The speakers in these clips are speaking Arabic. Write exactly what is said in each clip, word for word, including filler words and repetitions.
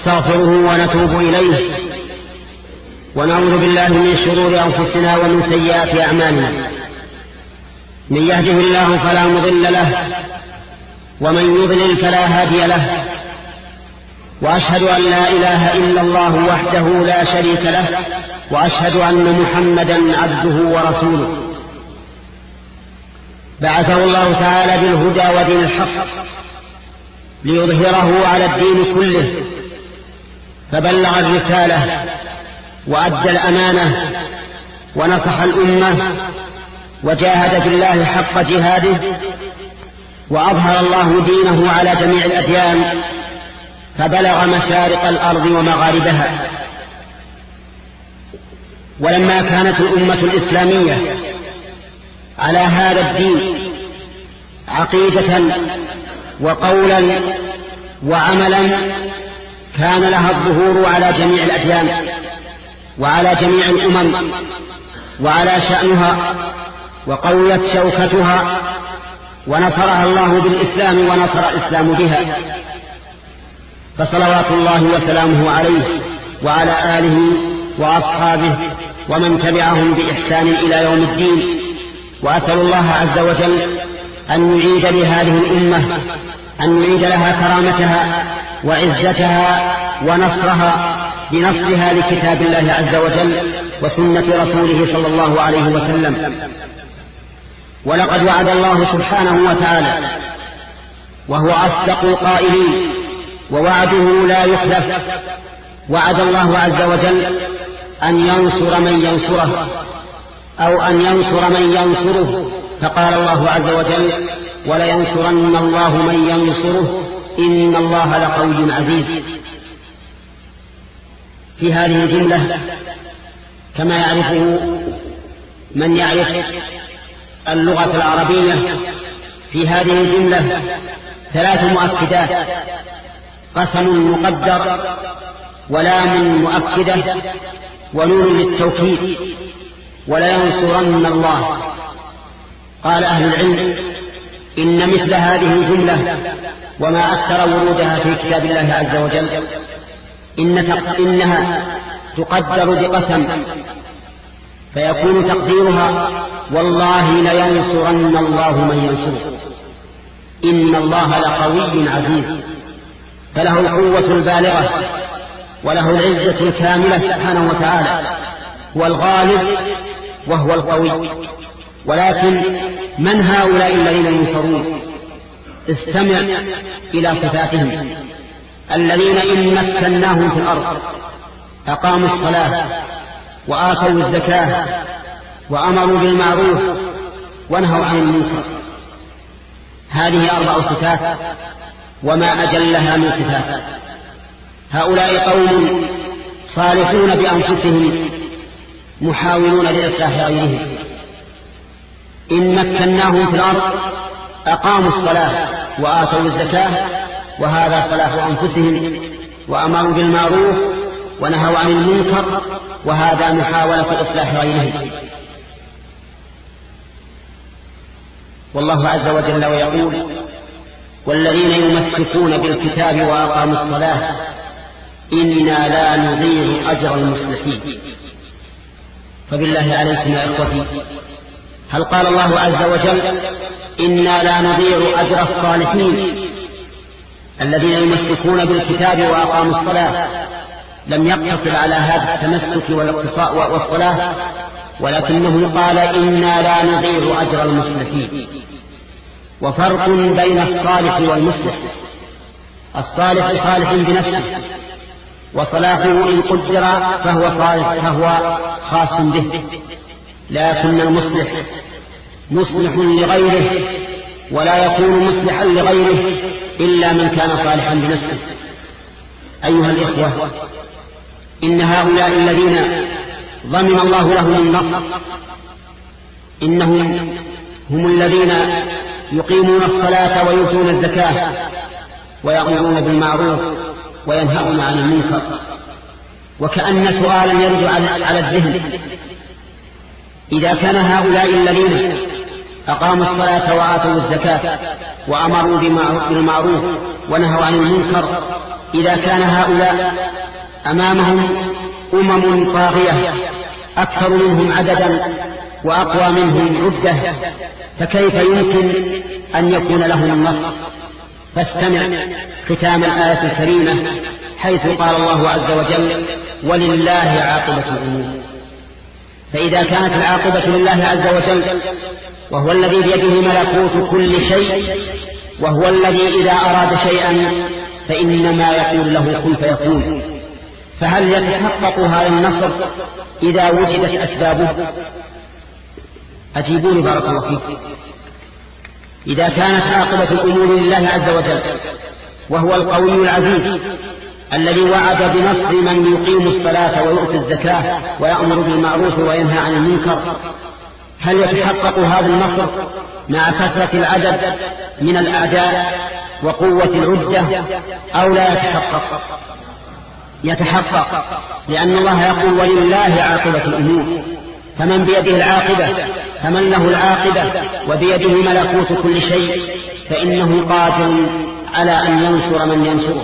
نستغفره ونتوب إليه ونعوذ بالله من شرور أنفسنا ومن سيئات أعمالنا. من يهده الله فلا مضل له ومن يضلل فلا هادي له، وأشهد أن لا إله إلا الله وحده لا شريك له، وأشهد أن محمدا عبده ورسوله. بعثه الله تعالى بالهدى ودين الحق ليظهره على الدين كله، فبلغ الرسالة وأدى الأمانة ونصح الأمة وجاهد في الله حق جهاده، وأظهر الله دينه على جميع الأديان، فبلغ مشارق الأرض ومغاربها. ولما كانت الأمة الإسلامية على هذا الدين عقيدة وقولا وعملا كان لها الظهور على جميع الأديان وعلى جميع الأمم وعلى شأنها، وقويت شوكتها ونصرها الله بالإسلام ونصر الإسلام بها. فصلوات الله وسلامه عليه وعلى آله وأصحابه ومن تبعهم بإحسان إلى يوم الدين. وأسأل الله عز وجل أن يعيد لهذه الأمة أن يعيد لها كرامتها وعزتها ونصرها بنصرها لكتاب الله عز وجل وسنة رسوله صلى الله عليه وسلم. ولقد وعد الله سبحانه وتعالى وهو أصدق القائلين، ووعده لا يخلف. وعد الله عز وجل أن ينصر من ينصره أو أن ينصر من ينصره، فقال الله عز وجل: ولينصرن الله من ينصره إن الله لقوي عزيز. في هذه الجملة كما يعرفه من يعرف اللغة العربية، في هذه الجملة ثلاث مؤكدات: قسم مقدر، ولام مؤكدة، ونون للتوكيد. ولينصرن الله. قال أهل العلم إن مثل هذه الجملة وما أكثر ورودها في كتاب الله عز وجل إن إنها تقدر بقسم، فيكون تقديرها: والله لينصرن الله من ينصره إن الله لقوي عزيز. فله القوة البالغة وله العزة الكاملة سبحانه وتعالى، والغالب وهو القوي. ولكن من هؤلاء الذين ينصرون؟ استمع إلى صفاتهم: الذين إن مكناهم في الأرض أقاموا الصلاة وآتوا الزكاة وأمروا بالمعروف ونهوا عن المنكر. هذه أربع صفات وما أجلها من صفات. هؤلاء قوم صالحون بأنفسهم محاولون لإصلاح غيرهم. إن مكناهم في الأرض أقاموا الصلاة وآتوا الزكاة، وهذا صلاح أنفسهم، وأمروا بالمعروف ونهوا عن المنكر، وهذا محاولة إصلاح غيرهم. والله عز وجل ويقول: والذين يمسكون بالكتاب وأقاموا الصلاة إنا لا نضيع أجر المصلحين. فبالله عليكم يا إخوتي، هل قال الله عز وجل إنا لا نضيع أجر الصالحين الذين يمسكون بالكتاب وأقاموا الصلاة؟ لم يقتصر على هذا التمسك والاقتصاء والصلاة، ولكنه قال إنا لا نضيع أجر المصلحين. وفرق بين الصالح والمصلح: الصالح صالح بنفسه، وصلاحه إن قدر فهو صالح فهو خاص به، لكن المصلح مصلح لغيره، ولا يكون مصلحا لغيره إلا من كان صالحا بنفسه. أيها الإخوة، إن هؤلاء الذين ضمن الله لهم النصر إنهم هم الذين يقيمون الصلاة ويؤتون الزكاة ويأمرون بالمعروف وينهون عن المنكر. وكأن سؤالا يرد على الذهن: إذا كان هؤلاء الذين أقاموا الصلاة وآتوا الزكاة وأمروا بالمعروف ونهوا عن المنكر إذا كان هؤلاء أمامهم أمم طاغية أكثر منهم عددا وأقوى منهم عدة، فكيف يمكن أن يكون لهم النصر؟ فاستمع ختام الآية الكريمة حيث قال الله عز وجل: ولله عاقبة الأمور. فإذا كانت العاقبة لله عز وجل، وهو الذي بيده ملكوت كل شيء، وهو الذي إذا أراد شيئا فإنما يقول له كن فيكون، فهل يتحقق هذا النصر إذا وجدت أسبابه؟ أجيبوني بارك الله فيكم. إذا كانت عاقبة الأمور لله عز وجل، وهو القوي العزيز الذي وعد بنصر من يقيم الصلاة ويؤتي الزكاة ويأمر بالمعروف وينهى عن المنكر، هل يتحقق هذا النصر مع كثرة العدد من الأعداء وقوة العدة أو لا يتحقق؟ يتحقق، لأن الله يقول: ولله عاقبة الأمور. فمن بيده العاقبة، فمن له العاقبة وبيده ملكوت كل شيء، فإنه قادر على أن ينصر من ينصره.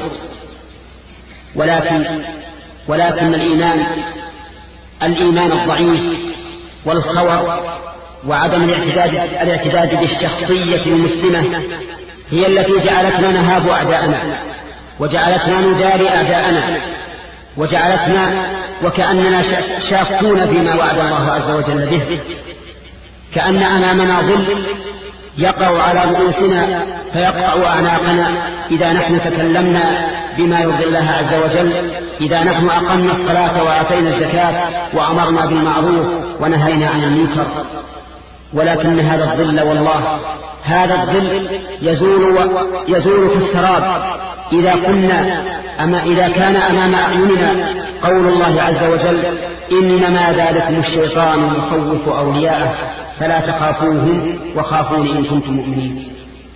ولكن ولكن الإيمان الإيمان الضعيف والخور وعدم الاعتداد الاعتداد بالشخصية المسلمة هي التي جعلتنا نهاب أعداءنا، وجعلتنا نداري أعداءنا، وجعلتنا وكأننا شاكون فيما وعد الله عز وجل به، كأن أمامنا ظل يقع على رؤوسنا فيقطع أعناقنا إذا نحن تكلمنا بما يرضي الله عز وجل، إذا نحن أقمنا الصلاة وآتينا الزكاة وأمرنا بالمعروف ونهينا عن المنكر. ولكن هذا الظل والله هذا الظل يزول يزول في السراب إذا كنا أما إذا كان أمام أعيننا قول الله عز وجل: إنما ذلكم الشيطان يخوف أولياءه فلا تخافوهم وخافون إن كنتم مؤمنين.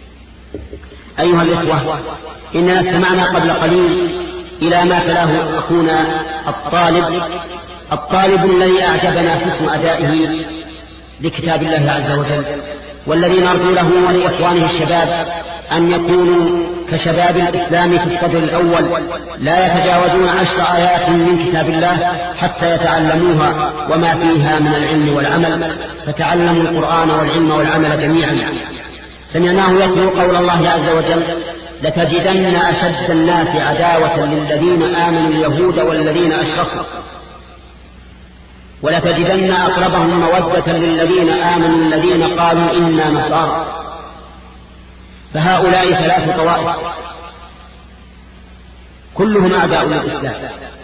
أيها الإخوة، إننا استمعنا قبل قليل إلى ما تلاه أخونا الطالب الطالب الذي أعجبنا حسن أدائه لكتاب الله عز وجل، والذي نرجو له ولإخوانه الشباب أن يكونوا كشباب الإسلام في الصدر الأول، لا يتجاوزون عشر آيات من كتاب الله حتى يتعلموها وما فيها من العلم والعمل، فتعلموا القرآن والعلم والعمل جميعا. سمعناه يتلو قول الله عز وجل: لتجدن أشد الناس عداوة للذين آمنوا اليهود والذين أشركوا ولتجدن أقربهم مودة للذين آمنوا الذين قالوا إنا نصارى. فهؤلاء ثلاث طوائف كلهم أعداء للإسلام،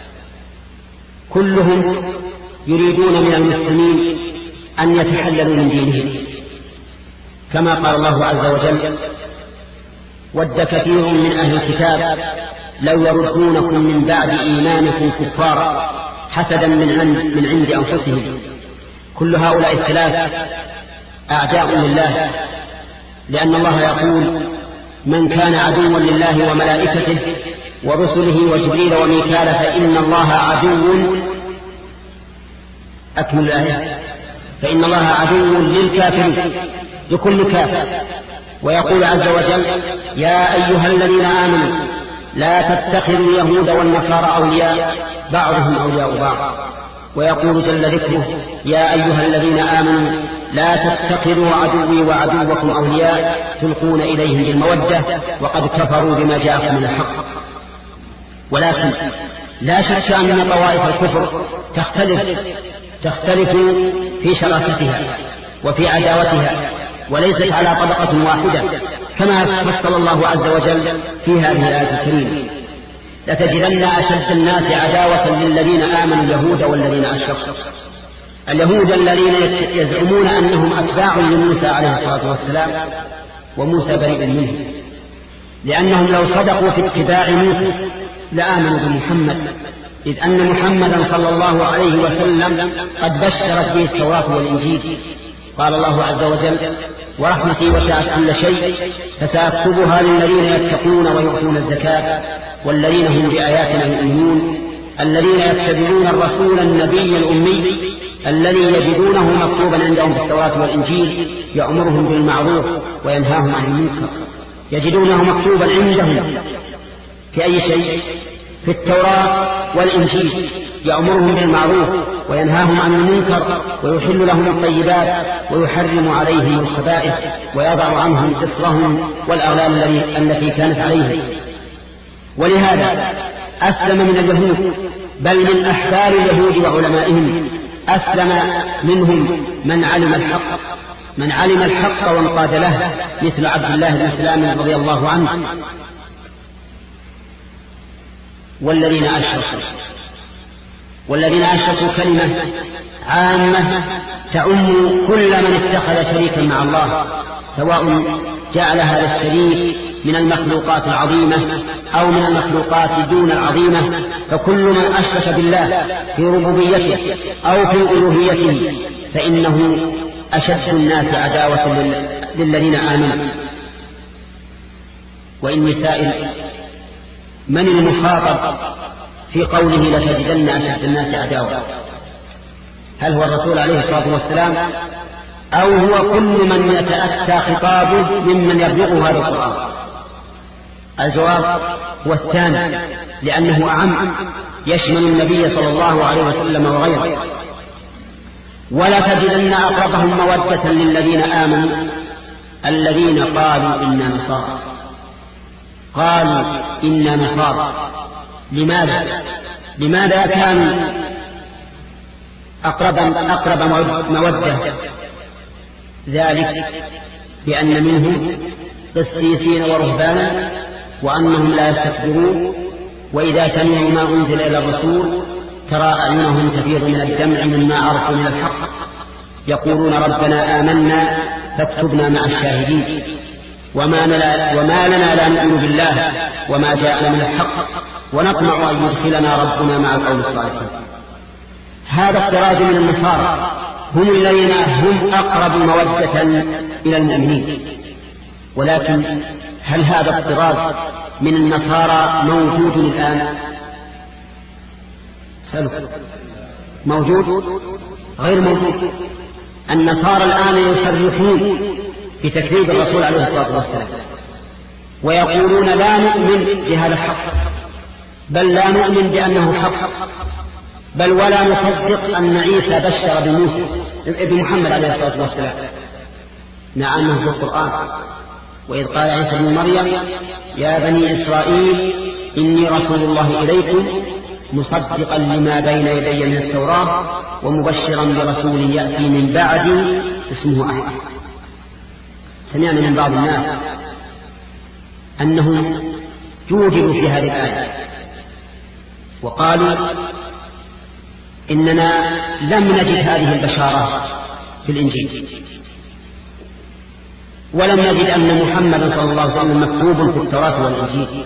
كلهم يريدون من المسلمين أن يتحللوا من دينهم، كما قال الله عز وجل: ود كثير من أهل الكتاب لو يردونكم من بعد إيمانكم كفارا حسدا من عند, من عند أنفسهم. كل هؤلاء الثلاث أعداء لله، لأن الله يقول: من كان عدوا لله وملائكته ورسله وجبريل وميكال فإن الله عدو أكمل الآية فإن الله عدو للكافرين لكل كافر. ويقول عز وجل: يا أيها الذين آمنوا لا تتخذوا اليهود والنصارى أولياء بعضهم أولياء بعض. ويقول جل ذكره: يا أيها الذين آمنوا لا تتخذوا عدوي وعدوكم أولياء تلقون إليهم بالمودة وقد كفروا بما جاءكم من الحق. ولكن لا شك أن طوائف الكفر تختلف تختلف في شراكتها وفي عداوتها، وليست على طبقة واحدة، كما فصل الله عز وجل في هذه الآية الكريمة: لتجدن أشد الناس عداوة للذين آمنوا اليهود والذين أشركوا. اليهود الذين يزعمون أنهم أتباع لموسى عليه الصلاة والسلام وموسى بريء منهم، لأنهم لو صدقوا في اتباع موسى لآمنوا بمحمد، إذ أن محمدا صلى الله عليه وسلم قد بشرت به التوراة والإنجيل. قال الله عز وجل: ورحمتي وسعت كل شيء فسأكتبها للذين يتقون ويؤتون الزكاة والذين هم بآياتنا يؤمنون الذين يتبعون الرسول النبي الأمي الذي يجدونه مكتوبا عندهم في التوراة والإنجيل يأمرهم بالمعروف وينهاهم عن المنكر. يجدونه مكتوبا عندهم في أي شيء؟ في التوراة والإنجيل، يأمرهم بالمعروف وينهاهم عن المنكر ويحل لهم الطيبات ويحرم عليهم الخبائث ويضع عنهم إصرهم والأغلال التي كانت عليهم. ولهذا أسلم من اليهود، بل من أحبار اليهود وعلمائهم أسلم منهم من علم الحق من علم الحق وانقاد له، مثل عبد الله بن سلام رضي الله عنه. والذين أشركوا والذين أشركوا كلمة عامة تعم كل من اتخذ شريكا مع الله، سواء جعل هذا الشريك من المخلوقات العظيمة أو من المخلوقات دون العظيمة، فكل من أشرك بالله في ربوبيته أو في ألوهيته فإنه أشد الناس عداوة للذين آمنوا. وإني سائل: من المخاطب في قوله لتجدن أشد الناس عداوة؟ هل هو الرسول عليه الصلاة والسلام أو هو كل من يتأتى خطابه ممن يبلغه هذا القرآن؟ الجواب هو الثاني، لأنه أعم، يشمل النبي صلى الله عليه وسلم وغيره. ولا تجدن أقربهم مودة للذين آمنوا الذين قالوا إنا نصارى قالوا إنا نصارى لماذا لماذا كانوا أقرب أقرب مودة؟ ذلك بأن منهم قسيسين ورهبانا وأنهم لا يستكبرون، وإذا سمعوا ما أنزل إلى الرسول ترى أعينهم تفيض من الدمع مما عرفوا من الحق، يقولون ربنا آمنا فاكتبنا مع الشاهدين، وما, وما لنا لا نؤمن بالله وما جاءنا من الحق ونطمع أن يدخلنا ربنا مع القوم الصالحين. هذا افتراض من النصارى، هم الذين هم أقرب مودة إلى المؤمنين. ولكن هل هذا افتراض من النصارى موجود الآن؟ سألوا موجود؟ غير موجود. النصارى الآن يصرحون بتكذيب الرسول عليه الصلاة والسلام ويقولون لا نؤمن بهذا الحق، بل لا نؤمن بأنه حق، بل ولا نصدق أن عيسى بشر بموسى ابن محمد عليه الصلاة والسلام، مع أنه في القرآن: وإذ قال عيسى ابن مريم يا بني إسرائيل إني رسول الله إليكم مصدقا لما بين يدي من التوراة ومبشرا برسول يأتي من بعدي اسمه أحمد. سمعنا من بعض الناس أنهم جودلوا في هذه الآية وقالوا إننا لم نجد هذه البشارات في الإنجيل، ولم نجد أن محمدا صلى الله عليه وسلم مكتوب في التوراة والإنجيل،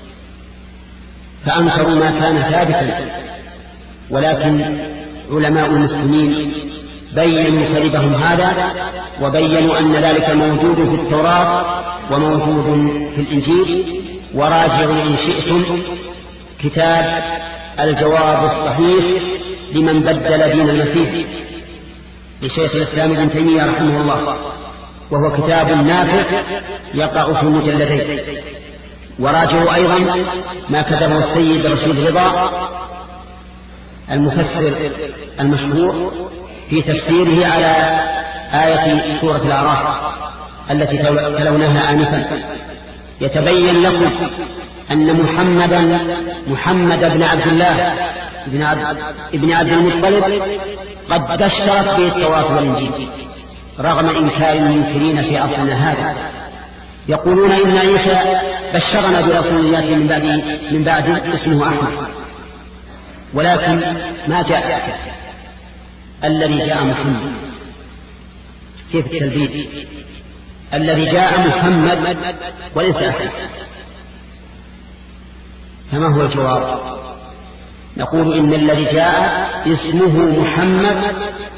فأنكروا ما كان ثابتا. ولكن علماء المسلمين بيّنوا كذبهم هذا وبيّنوا أن ذلك موجود في التوراة وموجود في الإنجيل. وراجعوا إن شئتم كتاب الجواب الصحيح لمن بدل دين المسيح لشيخ الإسلام ابن تيمية رحمه الله، وهو كتاب نافع يقع في مجلدين. وراجعوا أيضا ما كتبه السيد رشيد رضا المفسر المشهور في تفسيره على آية سورة الأعراف التي تلوناها آنفا، يتبين لكم أن محمدا محمد بن عبد الله بن عبد, ابن عبد المطلب قد بشرت به التوراة والإنجيل رغم إنكار المنكرين في عصرنا هذا. يقولون إن عيسى بشرنا برسول يأتي من بعد من بعد اسمه أحمد، ولكن ما جاء الذي جاء محمد. كيف التلبيس؟ الذي جاء محمد وليس أحمد. فما هو الجواب؟ نقول إن الذي جاء اسمه محمد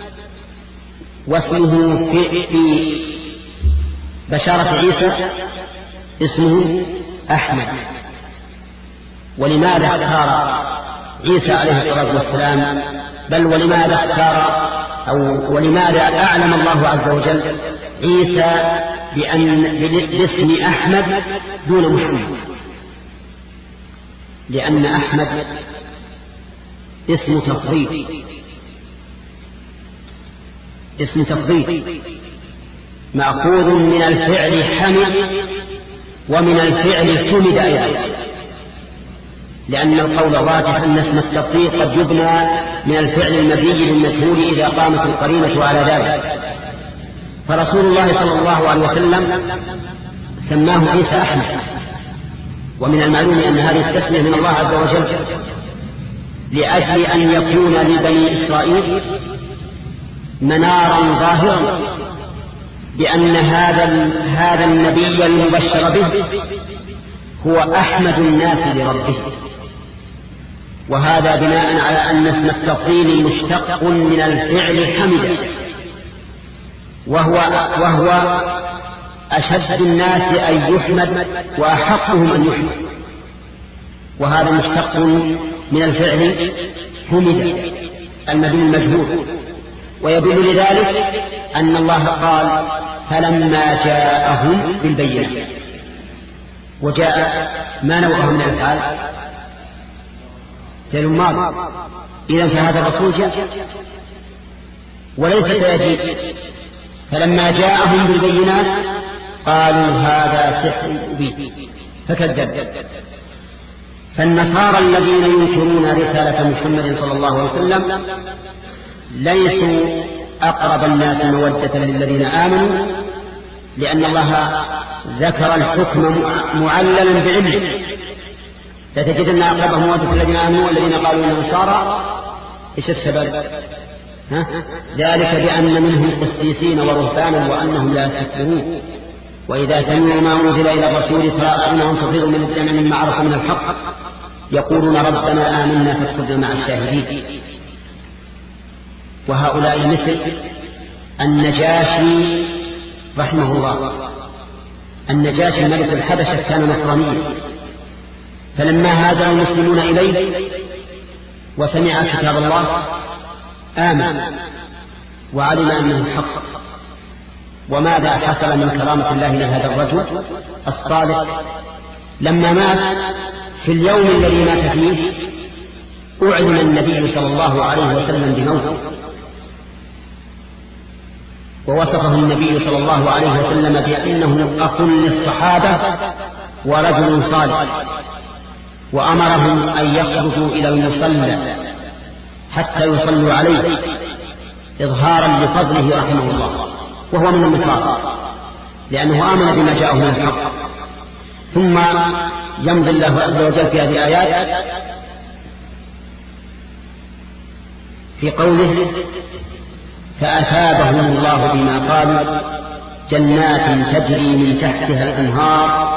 واسمه في, في بشارة عيسى اسمه أحمد. ولماذا اختار عيسى عليه الصلاة والسلام، بل ولماذا اختار أو ولماذا أعلم الله عز وجل عيسى بأن باسم أحمد دون محمد؟ لأن أحمد اسم تفضيل، اسم تفضيل مأخوذ من الفعل حمد ومن الفعل حمد أيضا، لأن القول الراجح أن اسم التفضيل قد يبنى من الفعل المبني للمجهول إذا قامت القرينة على ذلك. فرسول الله صلى الله عليه وسلم سماه عيسى أحمد، ومن المعلوم أن هذه التسمية من الله عز وجل لأجل أن يكون لبني إسرائيل منارا ظاهرا بأن هذا هذا النبي المبشر به هو أحمد الناس لربه. وهذا بناء على أن اسم التفضيل مشتق من الفعل حمد، وهو, وهو أشد الناس أن يحمد وأحقهم أن يحمد، وهذا مشتق من الفعل حمد المبني المجهول. ويدل لذلك أن الله قال فلما جاءهم بالبينات، وجاء ما نوعه من الأفعال فعل ماضي، إذن فهذا الرسول جاء وليس سيجيء. فلما جاءهم بالبينات قالوا هذا سحر مبين فكذب. فالنصارى الذين ينكرون رسالة محمد صلى الله عليه وسلم ليسوا أقرب الناس مودة للذين آمنوا، لأن الله ذكر الحكم معللا بعلم. فتجدن أقربهم مودة الذين آمنوا والذين قالوا إن نصارى. إيش السبب؟ ها؟ ذلك بأن منهم قسيسين ورهبانا وأنهم لا يستكبرون، وإذا سمعوا ما أنزل إلى الرسول ترى أعينهم تفيض من الدمع مما عرفوا من الحق يقولون ربنا آمنا فاكتبنا مع الشاهدين. وهؤلاء مثل النجاشي رحمه الله. النجاشي ملك الحبشة كان نصرانيا، فلما هاجر المسلمون إليه وسمع كتاب الله آمن وعلم أنه حق. وماذا حصل من كرامة الله لهذا الرجل الصالح؟ لما مات في اليوم الذي مات فيه أعلم النبي صلى الله عليه وسلم بموته، ووصفه النبي صلى الله عليه وسلم بأنه أخ للصحابة ورجل صالح، وأمرهم أن يخرجوا إلى المصلى حتى يصلوا عليه إظهارا لفضله رحمه الله، وهو من النصارى لأنه آمن بما جاءه من الحق. ثم يمضي الله عز وجل في هذه الآيات في قوله فأثابهم الله بما قالوا جنات تجري من تحتها الأنهار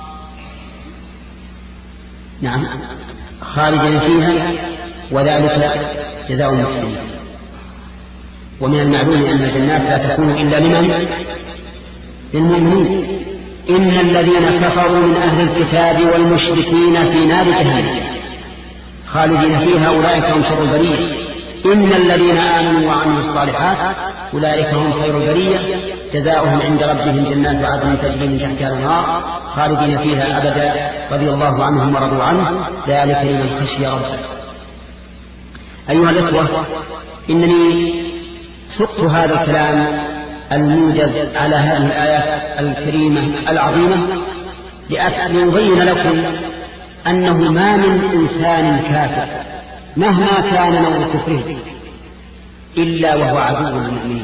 نعم خالدين فيها وذلك جزاء المحسنين. ومن المعلوم أن الجنات لا تكون إلا لمن؟ للمؤمنين. إن الذين كفروا من أهل الكتاب والمشركين في نار جهنم خالدين فيها أولئك هم شر البرية. إن الذين آمنوا وعملوا الصالحات أولئك هم خير البرية جزاؤهم عند ربهم جنات عدن تجري من تحتها الأنهار خالدين فيها أبدا رضي الله عنهم ورضوا عنه ذلك لمن خشي ربه. أيها الإخوة، إنني سقت هذا الكلام الموجز على هذه الآيات الكريمة العظيمة لأبين لكم أنه ما من إنسان كافر مهما كان نوع كفره إلا وهو عدو للمؤمنين.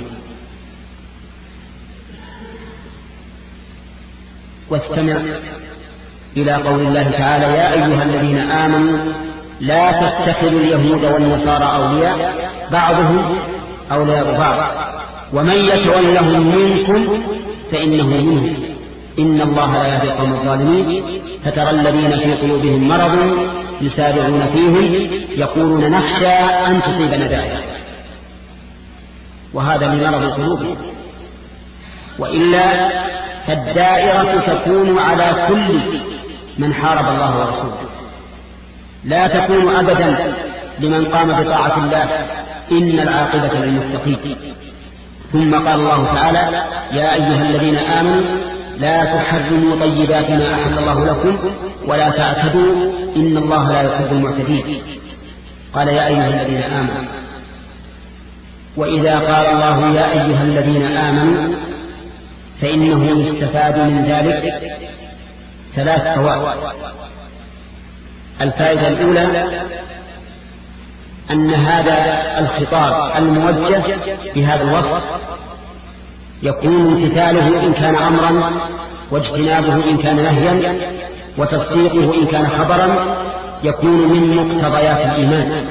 واستمع إلى قول الله تعالى يا أيها الذين آمنوا لا تتخذوا اليهود والنصارى أولياء بعضهم أولياء بعض ومن يتولهم منكم فإنه منهم إن الله لا يهدي القوم الظالمين. فترى الذين في قلوبهم مرض يسارعون فيهم يقولون نخشى أن تصيبنا دائرة، وهذا من مرض قلوبهم، وإلا فالدائرة تكون على كل من حارب الله ورسوله، لا تكون أبدا لمن قام بطاعة الله إن العاقبة للمتقين. ثم قال الله تعالى يا أيها الذين آمنوا لا تحرموا طيبات ما أحل الله لكم ولا تعتدوا إن الله لا يحب المعتدين. قال يا أيها الذين آمنوا. وإذا قال الله يا أيها الذين آمنوا فإنه يستفاد من ذلك ثلاث فوائد. الفائدة الأولى أن هذا الخطاب الموجه بهذا الوصف يكون امتثاله إن كان أمرا، واجتنابه إن كان نهيا، وتصديقه إن كان خبرا، يكون من مقتضيات الإيمان.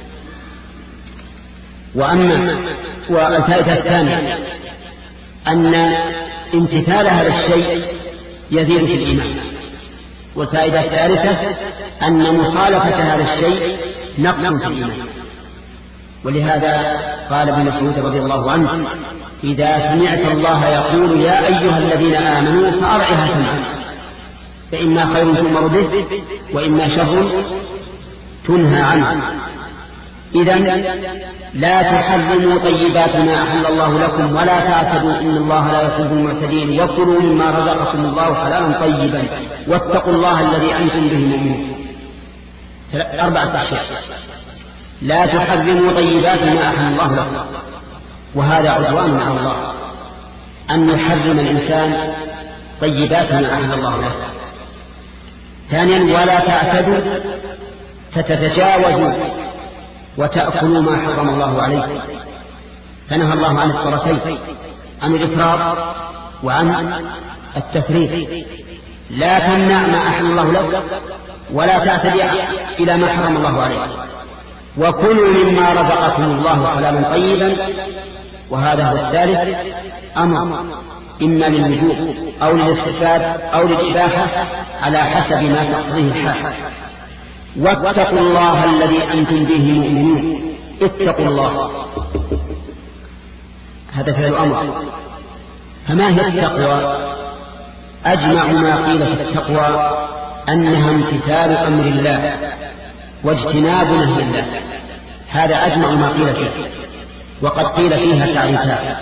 وأما والفائدة الثانية أن امتثال هذا الشيء يزيد في الإيمان. والفائدة الثالثة أن مخالفة هذا الشيء نقص في الإيمان. ولهذا قال ابن مسعود رضي الله عنه إذا سمعت الله يقول يا أيها الذين آمنوا فأرعها سمعا فإما خير تؤمر به وإما شر تنهى عنه. إذن لا تحرموا طيبات ما أحل الله لكم ولا تعتدوا إن الله لا يحب المعتدين وكلوا مما رزقكم الله حلالا طيبا واتقوا الله الذي أنتم به مؤمنون. أربعة أشياء. لا تحرموا طيبات ما أحل الله لكم، وهذا عدوان على الله أن يحرم الإنسان طيبات ما أحل الله له. ثانيا ولا تعتدوا فتتجاوزوا وتأكلوا ما حرم الله عليكم، فنهى الله عن الطرفين، عن الإفراط وعن التفريط. لا تمنع ما أحل الله لك ولا تعتدي إلى ما حرم الله عليك، وكلوا مما رزقكم الله حلالا طيبا. وهذا هو الثالث، أمر إما للوجوب أو للاستفاد أو للإباحة على حسب ما تقضيه الحال. واتقوا الله الذي أنتم به مؤمنون. اتقوا الله، هذا فعل أمر. فما هي التقوى؟ أجمع ما قيل في التقوى أنها امتثال أمر الله واجتناب نهي الله. هذا أجمع ما قيل فيه، وقد قيل فيها تعريفات.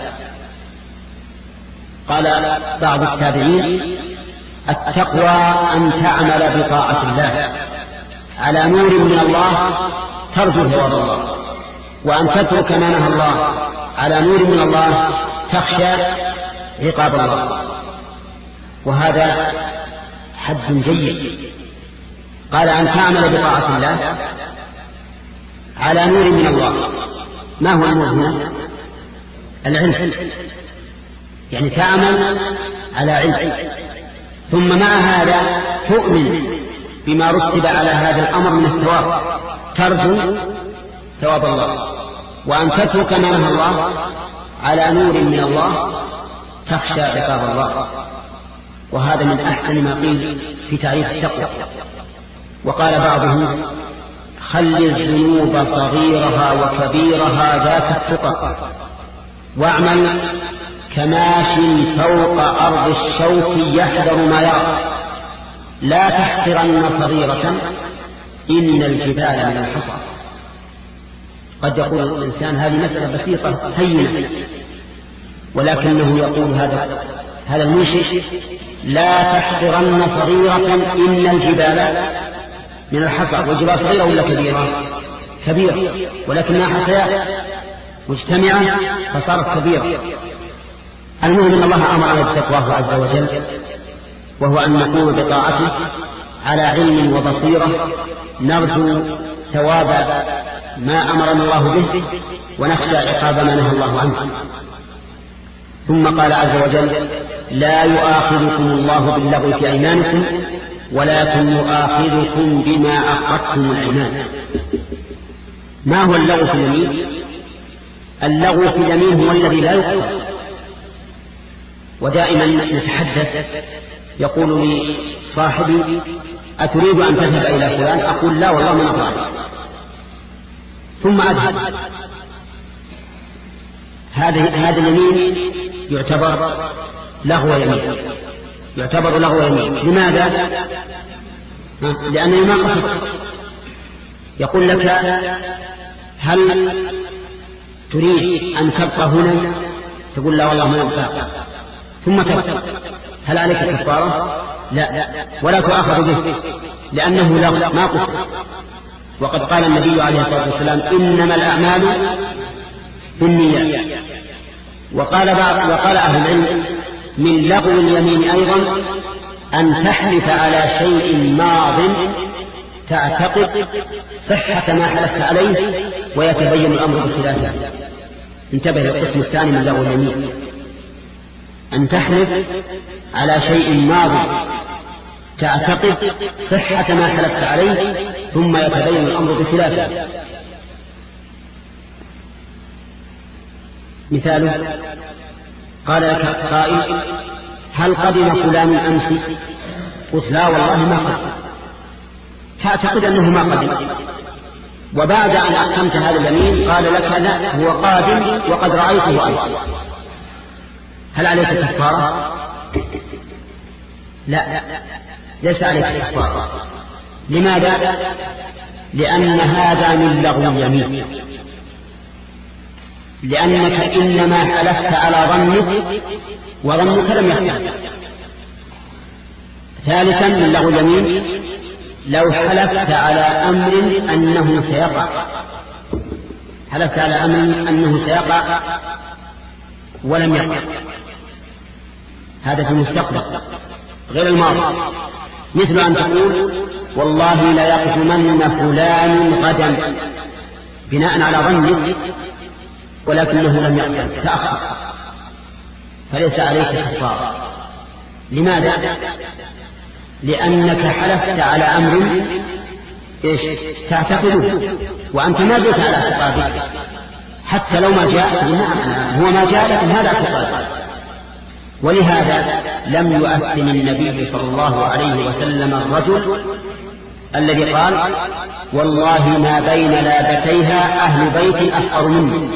قال بعض التابعين التقوى أن تعمل بطاعة الله على نور من الله ترجو ثواب الله، وأن تترك ما نهى الله على نور من الله تخشى عقاب الله. وهذا حد جيد. قال أن تعمل بطاعة الله على نور من الله. ما هو النور هنا؟ العلم، يعني تعمل على علم، ثم مع هذا تؤمن بما رتب على هذا الأمر من الثواب، ترجو ثواب الله. وأن تترك ما نهى الله على نور من الله تخشى عقاب الله. وهذا من أحسن ما قيل في تعريف التقوى. وقال بعضهم خل الذنوب صغيرها وكبيرها ذات التقى واعمل كماش فوق أرض الشوك يحذر ما يرى لا تحقرن صغيرة إن الجبال من الحصى. قد يقول الإنسان هذه مسألة بسيطة هينة، ولكنه يقول هذا هذا المنشئ لا تحقرن صغيرة إن الجبال من الحصى. والجبال صغيرة ولا كبيرة؟ كبيرة، ولكنها حصيات مجتمعة فصارت كبيرة. المهم أن الله أمر بالتقوى عز وجل، وهو أن نقوم بطاعته على علم وبصيرة نرجو ثواب ما أمرنا الله به ونخشى عقاب ما نهى الله عنه. ثم قال عز وجل لا يؤاخذكم الله باللغو في أيمانكم ولكن يؤاخذكم بما أخذتم الأيمان. ما هو اللغو في اليمين؟ اللغو في اليمين هو الذي لا يقصد. ودائما نتحدث يقول لي صاحبي أتريد أن تذهب إلى فلان؟ أقول لا والله ما أفعل، ثم أذهب. هذا هذا اليمين يعتبر لغو يمين، يعتبر لغو يمين. لماذا؟ لأنه ما قصد. يقول لك هل تريد أن تبقى هنا؟ تقول لا والله ما أبقى، ثم تبقى. هل عليك كفارة؟ لا، ولا تؤاخذ به لأنه لغو ما قصد. وقد قال النبي عليه الصلاة والسلام إنما الأعمال بالنيات. وقال بعض وقال أهل العلم من لغو اليمين أيضا أن تحلف على شيء ماض تعتقد صحة ما حلفت عليه ويتبين الأمر بخلافه. انتبه للقسم الثاني من لغو اليمين، أن تحلف على شيء ماض تعتقد صحة ما حلفت عليه ثم يتبين الأمر بخلافه. مثاله قال لك قائل هل قدم فلان أمس؟ قلت لا والله ما قدم، تعتقد أنه ما قدم، وبعد أن أقمت هذا اليمين قال لك لا هو قادم وقد رأيته أمس، هل عليك كفارة؟ لا، ليس عليك كفارة. لماذا؟ لأن هذا من لغو اليمين، لأنك إنما حلفت على ظنك وظنك لم يحصل. ثالثا من لغو اليمين لو حلفت على أمر أنه سيقع، حلفت على أمر أنه سيقع ولم يقع، هذا في المستقبل غير الماضي. مثل أن تقول والله لا يقدمن فلان غدا بناء على ظنك ولكنه لم يقدم تأخر، فليس عليك كفارة. لماذا؟ لأنك حلفت على أمر إيش تعتقده وأنت ما زلت على اعتقادك، حتى لو ما جاء هو ما جاء لكن هذا اعتقاد. ولهذا لم يؤثم النبي صلى الله عليه وسلم الرجل الذي قال والله ما بين لابتيها أهل بيت أفقر مني.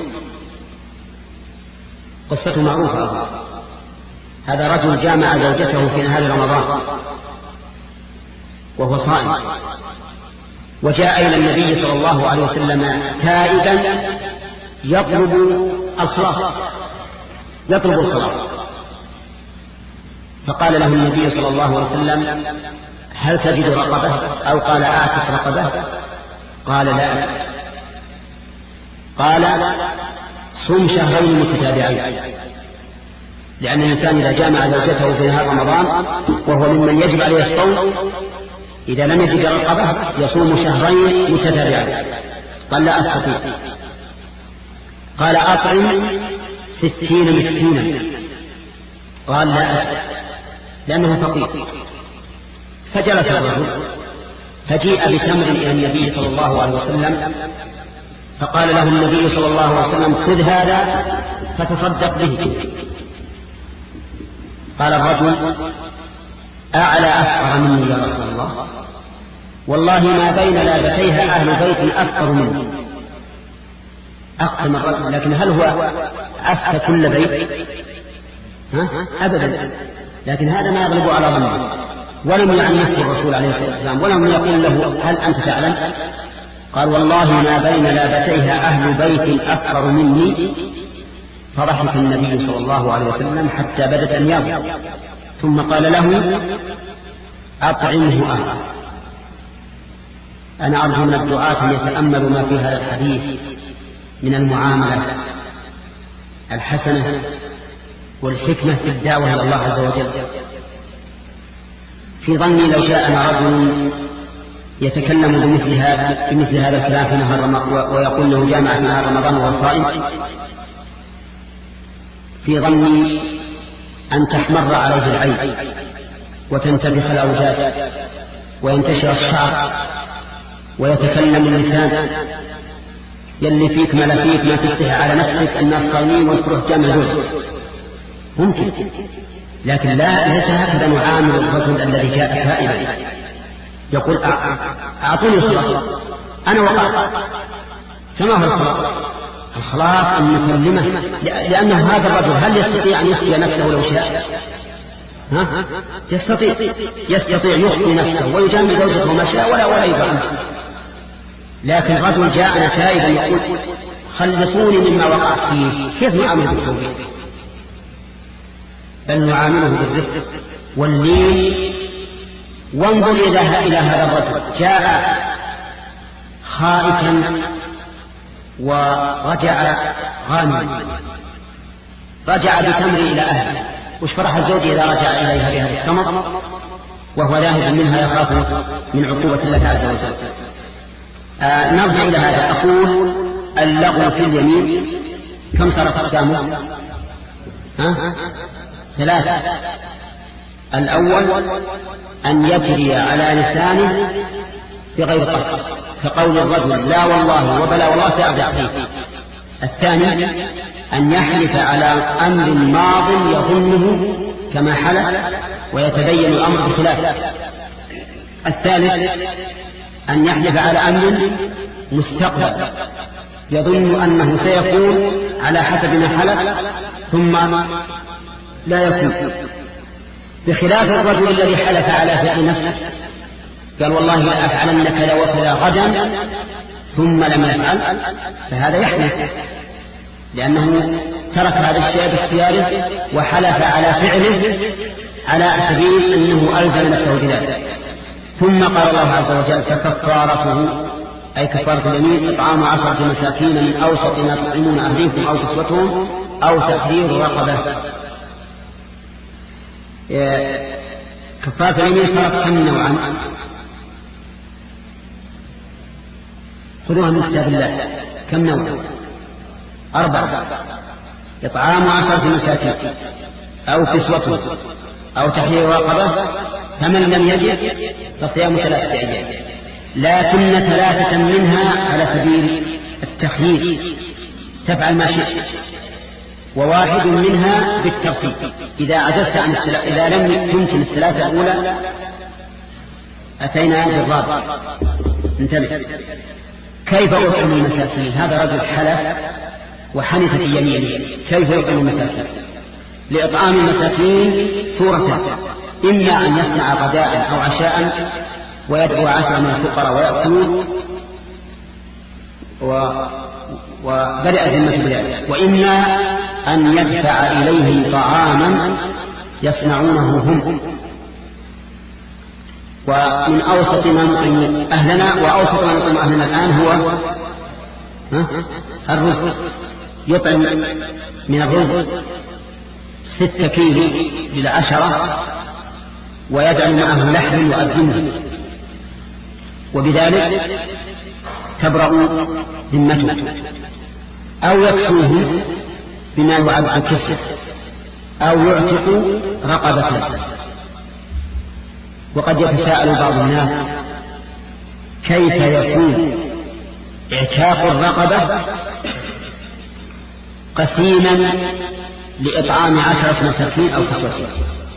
قصته معروفة. هذا رجل جامع زوجته في نهار رمضان وهو صائم، وجاء إلى النبي صلى الله عليه وسلم تائبا يطلب الخلاص يطلب الخلاص فقال له النبي صلى الله عليه وسلم هل تجد رقبة؟ أو قال أعتق رقبة؟ قال لا. قال صم شهرين متتابعين، لأن الإنسان إذا جامع زوجته في نهار رمضان وهو ممن يجب عليه الصوم إذا لم يجد رقبة يصوم شهرين متتابعين. قال لا أستطيع. قال أطعم ستين مسكينا. قال لا، لأنه فقير. فجلس الرجل فجيء بتمر إلى النبي صلى الله عليه وسلم فقال له النبي صلى الله عليه وسلم خذ هذا فتصدق به. قال الرجل أعلى أفقر مني يا رسول الله، والله ما بين لابتيها أهل بيت أفقر مني. أقسم الرجل، لكن هل هو أفتى كل بيت؟ ها؟ أبدا، لكن هذا ما يغلب على ظنه. ولم يعنفه الرسول عليه الصلاة والسلام ولم يقول له هل أنت تعلم؟ قال والله ما بين لابتيها أهل بيت أفقر مني. فضحك النبي صلى الله عليه وسلم حتى بدت أنيابه ثم قال له أطعمه أهله. أنا أرجو من الدعاة أن يتأملوا ما في هذا الحديث من المعاملة الحسنة والحكمة في الدعوة إلى الله عز وجل. في ظني لو جاءنا رجل يتكلم بمثل هذا بمثل هذا الكلام في نهار رمضان ويقول له جامع في نهار رمضان وهو صائم، في ظني أن تحمر عليه العين وتنتبخ الأوجاج وينتشر الشعر ويتكلم اللسان يلي فيك ما لا فيك ما تفتح على نفسك الناس صايمين وتروح جامع دول ممكن، لكن لا ليس هكذا نعامل الرجل الذي جاء تائبا يقول أعطوني الخلاص أنا وقعت. كما هو الخلاص؟ الخلاص أن نكلمه، لأنه هذا الرجل هل يستطيع أن يخفي نفسه لو شاء؟ ها؟ يستطيع يستطيع يخفي نفسه ويجامل زوجته ما شاء ولا ولا يفعل. لكن رجل جاءنا تائبا يقول خلصوني مما وقعت فيه، كيف نعامله بالتوبة؟ بل نعامله بالرفق واللين. وانظر إلى هذا الرجل جاء خائفا ورجع غانما، رجع بتمر إلى أهله. وش فرح الزوج إذا رجع إليها بهذا التمر وهو ذاهب منها يخاف من عقوبة الله عز وجل؟ آه نرجع إلى هذا. أقول اللغو في اليمين كم صارت أقسامه؟ ها؟ ثلاثة. الأول أن يجري على لسانه بغير قصد، كقول الرجل لا والله وبلا والله سأرجع فيه. الثاني أن يحلف على أمر ماض يظنه كما حلف ويتبين الأمر بخلافه. الثالث أن يحلف على أمر مستقبل يظن أنه سيكون على حسب ما حلف ثم لا يكون، بخلاف الرجل الذي حلف على فعل نفسه قال والله لا أفعلن كذا وكذا غدا ثم لم يفعل، فهذا يحلف لأنه ترك هذا الشيء باختياره وحلف على فعله على سبيل أنه ألزم نفسه بذلك. ثم قال الله عز وجل فكفارته أي كفارة اليمين إطعام عشرة مساكين من أوسط ما تطعمون أهليكم أو كسوتهم أو تحرير رقبة. كفارة اليمين صارت كم نوعا؟ خذوها من كتاب الله. كم نوع؟ أربعة. إطعام عشرة مساكين أو كسوتهم أو تحرير رقبة، فمن لم يجد فصيام ثلاثة أيام، لكن ثلاثة منها على سبيل التخيير تفعل ما شئت، وواحد منها بالترتيب. إذا عجزت عن الثلاثة، إذا لم تمكن الثلاثة الأولى أتينا بالرابع. انتبه، كيف أطعم المساكين؟ هذا رجل حلف وحنث في يمينه، كيف يطعم المساكين؟ لإطعام المساكين صورتان: إما أن يصنع غداء أو عشاء ويدعو عشرة من الفقراء ويأكلون وبدأ ذمته بذلك، وإما أن يدفع إليهم طعاما يصنعونه هم. ومن أوسط ما نطعم أهلنا وأوسط ما نطعم أهلنا الآن هو الرز. يطعم من الرز ستة كيلو إلى عشرة ويجعل معه لحم يقدمه، وبذلك تبرأ ذمته. أو يكسوه بما يعد كسر أو يعتق رقبته. وقد يتساءل بعض الناس كيف يكون اعتاق الرقبة قسيما لإطعام عشرة مساكين أو كسوتهم؟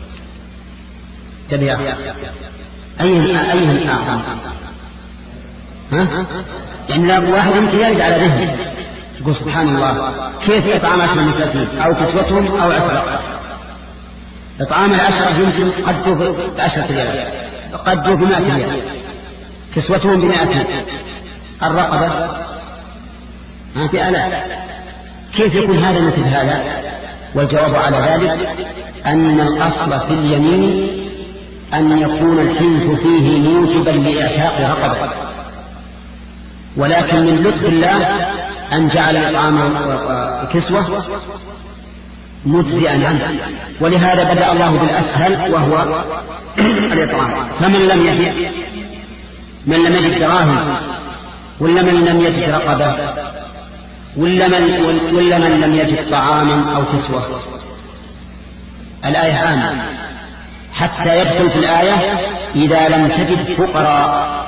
تبيع أيها أيها الأعظم؟ ها؟ يعني لا واحد يمكن يرد على ذهنه يقول سبحان الله كيف إطعام عشرة مساكين أو كسوتهم أو عشرة؟ إطعام العشرة يمكن قد بعشرة ريال، قد بمائة ريال، كسوتهم بمائة، الرقبة ما في آلاف. كيف يكون هذا مثل هذا؟ والجواب على ذلك أن الأصل في اليمين أن يكون الحنث فيه موجبا لإعتاق رقبة، ولكن من لطف الله أن جعل إطعام كسوة مجزئا عنه، ولهذا بدأ الله بالأسهل وهو الإطعام. فمن لم يجد من لم يجد دراهم ولا من لم يجد رقبة ولا من, ولا من لم يجد طعاما أو كسوة، الآية عامة حتى يدخل في الآية إذا لم تجد فقراء.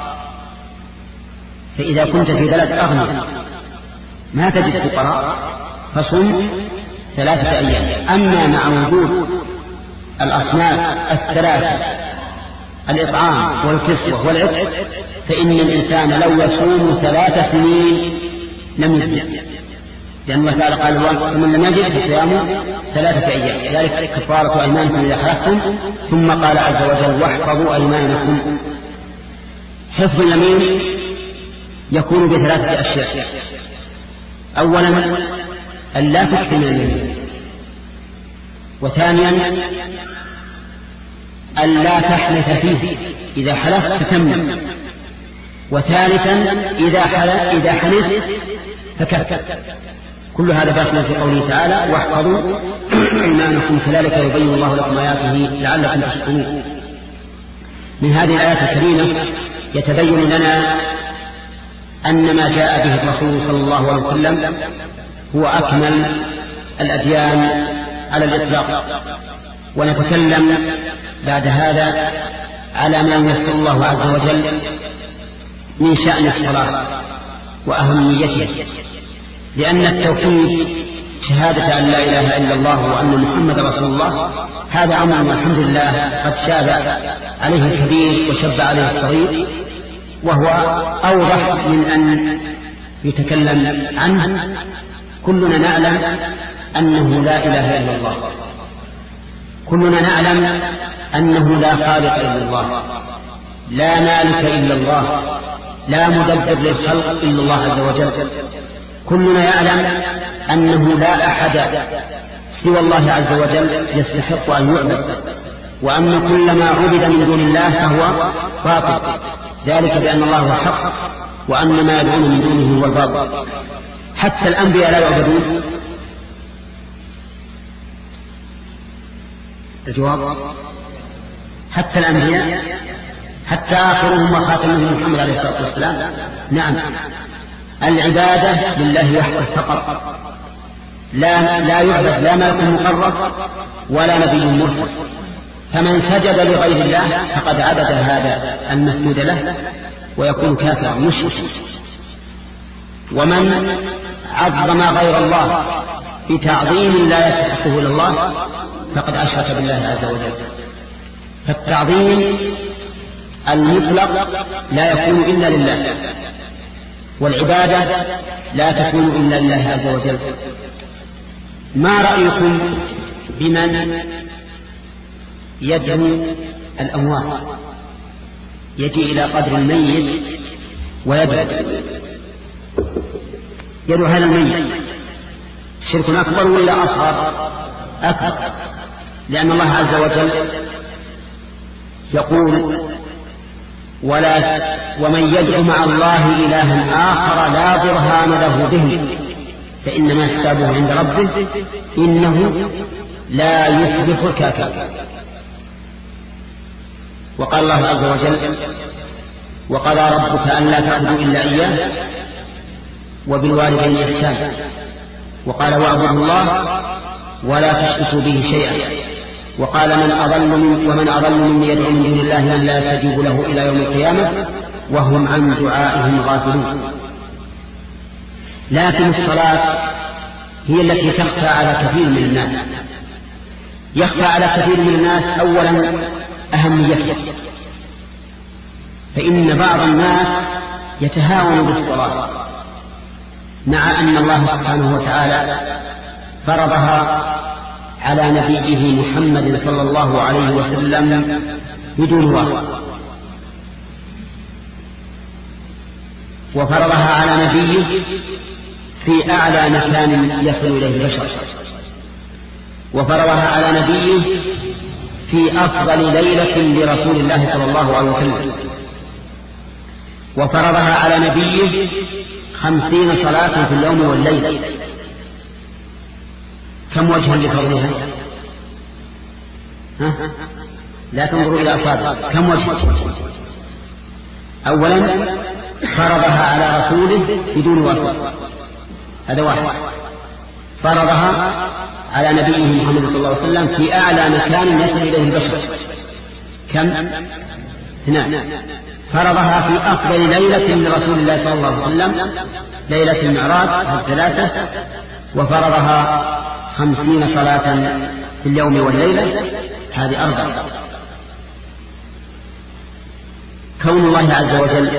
فإذا كنت في بلد أغنى ما تجد فقراء فصم ثلاثة أيام. أما مع وجود الأصناف الثلاثة الإطعام والكسوة والعتق فإن الإنسان لو يصوم ثلاث سنين لم يجد، لأن الله تعالى قال ومن لم يجد فصيام ثلاثة أيام، ذلك كفارة أيمانكم إذا حلفتم. ثم قال عز وجل واحفظوا أيمانكم. حفظ اليمين يكون بثلاثة أشياء: أولا أن لا تكتم اليمين، وثانيا أن لا تحنث فيه، إذا حلفت فتمم. وثالثا إذا حلف إذا حنث فكف. كل هذا داخل في قوله تعالى واحفظوا أيمانكم كذلك يبين الله لكم آياته لعلكم تشكرون. من هذه الآيات الكريمة يتبين لنا أن ما جاء به الرسول صلى الله عليه وسلم هو أكمل الأديان على الإطلاق. ونتكلم بعد هذا على ما ييسر الله عز وجل من شأن الصلاة وأهميته، لأن التوحيد شهادة أن لا إله إلا الله وأن محمد رسول الله هذا أمر والحمد لله قد شاب عليه الكبير وشب عليه الصغير، وهو أوضح من أن يتكلم عنه. كلنا نعلم أنه لا إله إلا الله، كلنا نعلم أنه لا خالق إلا الله، لا مالك إلا الله، لا مدبر للخلق إلا الله عز وجل. كلنا يعلم أنه لا أحد سوى الله عز وجل يستحق أن يعبد، وأن كل ما عبد من دون الله فهو باطل، ذلك بأن الله هو حق وأن ما يدعون من دونه هو الباطل. حتى الأنبياء لا يعبدون. الجواب حتى الأنبياء، حتى آخرهم وخاتمهم محمد عليه الصلاة والسلام. نعم، العبادة لله وحده فقط، لا لا يعبد لا ملك مقرب ولا نبي مرسل. فمن سجد لغير الله فقد عبد هذا المسجود له ويكون كافرا مشرك. ومن عظم غير الله بتعظيم لا يستحقه الا الله فقد أشرك بالله عز وجل. فالتعظيم المطلق لا يكون إلا لله، والعبادة لا تكون إلا لله عز وجل. ما رأيكم بمن يدعو الأموات، يجي إلى قدر الميت ويدعو يدعو هذا الميت؟ شرك أكبر ولا أصغر؟ أكبر، لأن الله عز وجل يقول ولا ومن يدعو مع الله إلها آخر لا برهان له به فإنما حسابه عند ربه إنه لا يفلح الكافر. وقال الله عز وجل وقضى ربك أن لا تعبدوا إلا إياه وبالوالدين إحسانا. وقال واعبدوا الله ولا تشركوا به شيئا. وقال من أضل من ومن أضل ممن يدعو من دون الله من لا يستجيب له إلى يوم القيامة وهم عن دعائهم غافلون. لكن الصلاة هي التي تخفى على كثير من الناس. يخفى على كثير من الناس أولا أهميتها، فإن بعض الناس يتهاون بالصلاة مع أن الله سبحانه وتعالى فرضها على نبيه محمد صلى الله عليه وسلم بدون واسطة، وفرضها على نبيه في أعلى مكان يصل إليه البشر، وفرضها على نبيه في أفضل ليلة لرسول الله صلى الله عليه وسلم، وفرضها على نبيه خمسين صلاة في اليوم والليل. كم وجها لفرضها؟ ها؟ لا تنظروا إلى أصابع، كم وجه؟ أولا فرضها على رسوله بدون واسطة، هذا واحد. فرضها على نبيه محمد صلى الله عليه وسلم في أعلى مكان يصل إليه البشر، كم؟ اثنان. فرضها في أفضل ليلة لرسول الله صلى الله عليه وسلم ليلة المعراج الثلاثة، وفرضها خمسين صلاة في اليوم والليلة، هذه أربعة. كون الله عز وجل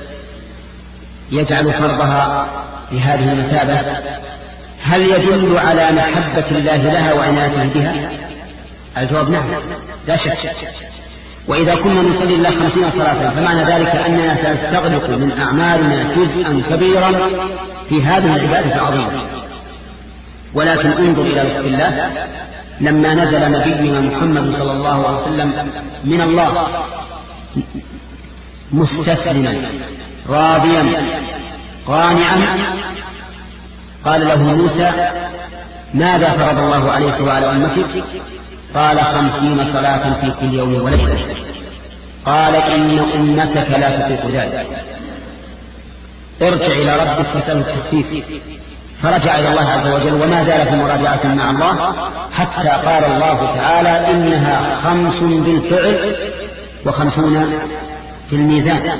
يجعل فرضها بهذه المثابة هل يدل على محبة الله لها وعنايته بها؟ الجواب نعم لا شك. وإذا كنا نصلي الله خمسين صلاة فمعنى ذلك أننا سنستغرق من أعمالنا جزءا كبيرا في هذه العبادة العظيمة. ولكن انظر إلى لطف الله لما نزل نبينا محمد صلى الله عليه وسلم من الله مستسلما راضيا قانعا، قال له موسى: ماذا فرض الله عليك وعلى أمتك؟ قال: خمسين صلاة في كل يوم وليلة. قال: إن أمتك لا تطيق ذلك، ارجع إلى ربك فاسأله التخفيف. فرجع إلى الله عز وجل وما زال في مراجعة مع الله، حتى قال الله تعالى: إنها خمس بالفعل وخمسون في الميزان.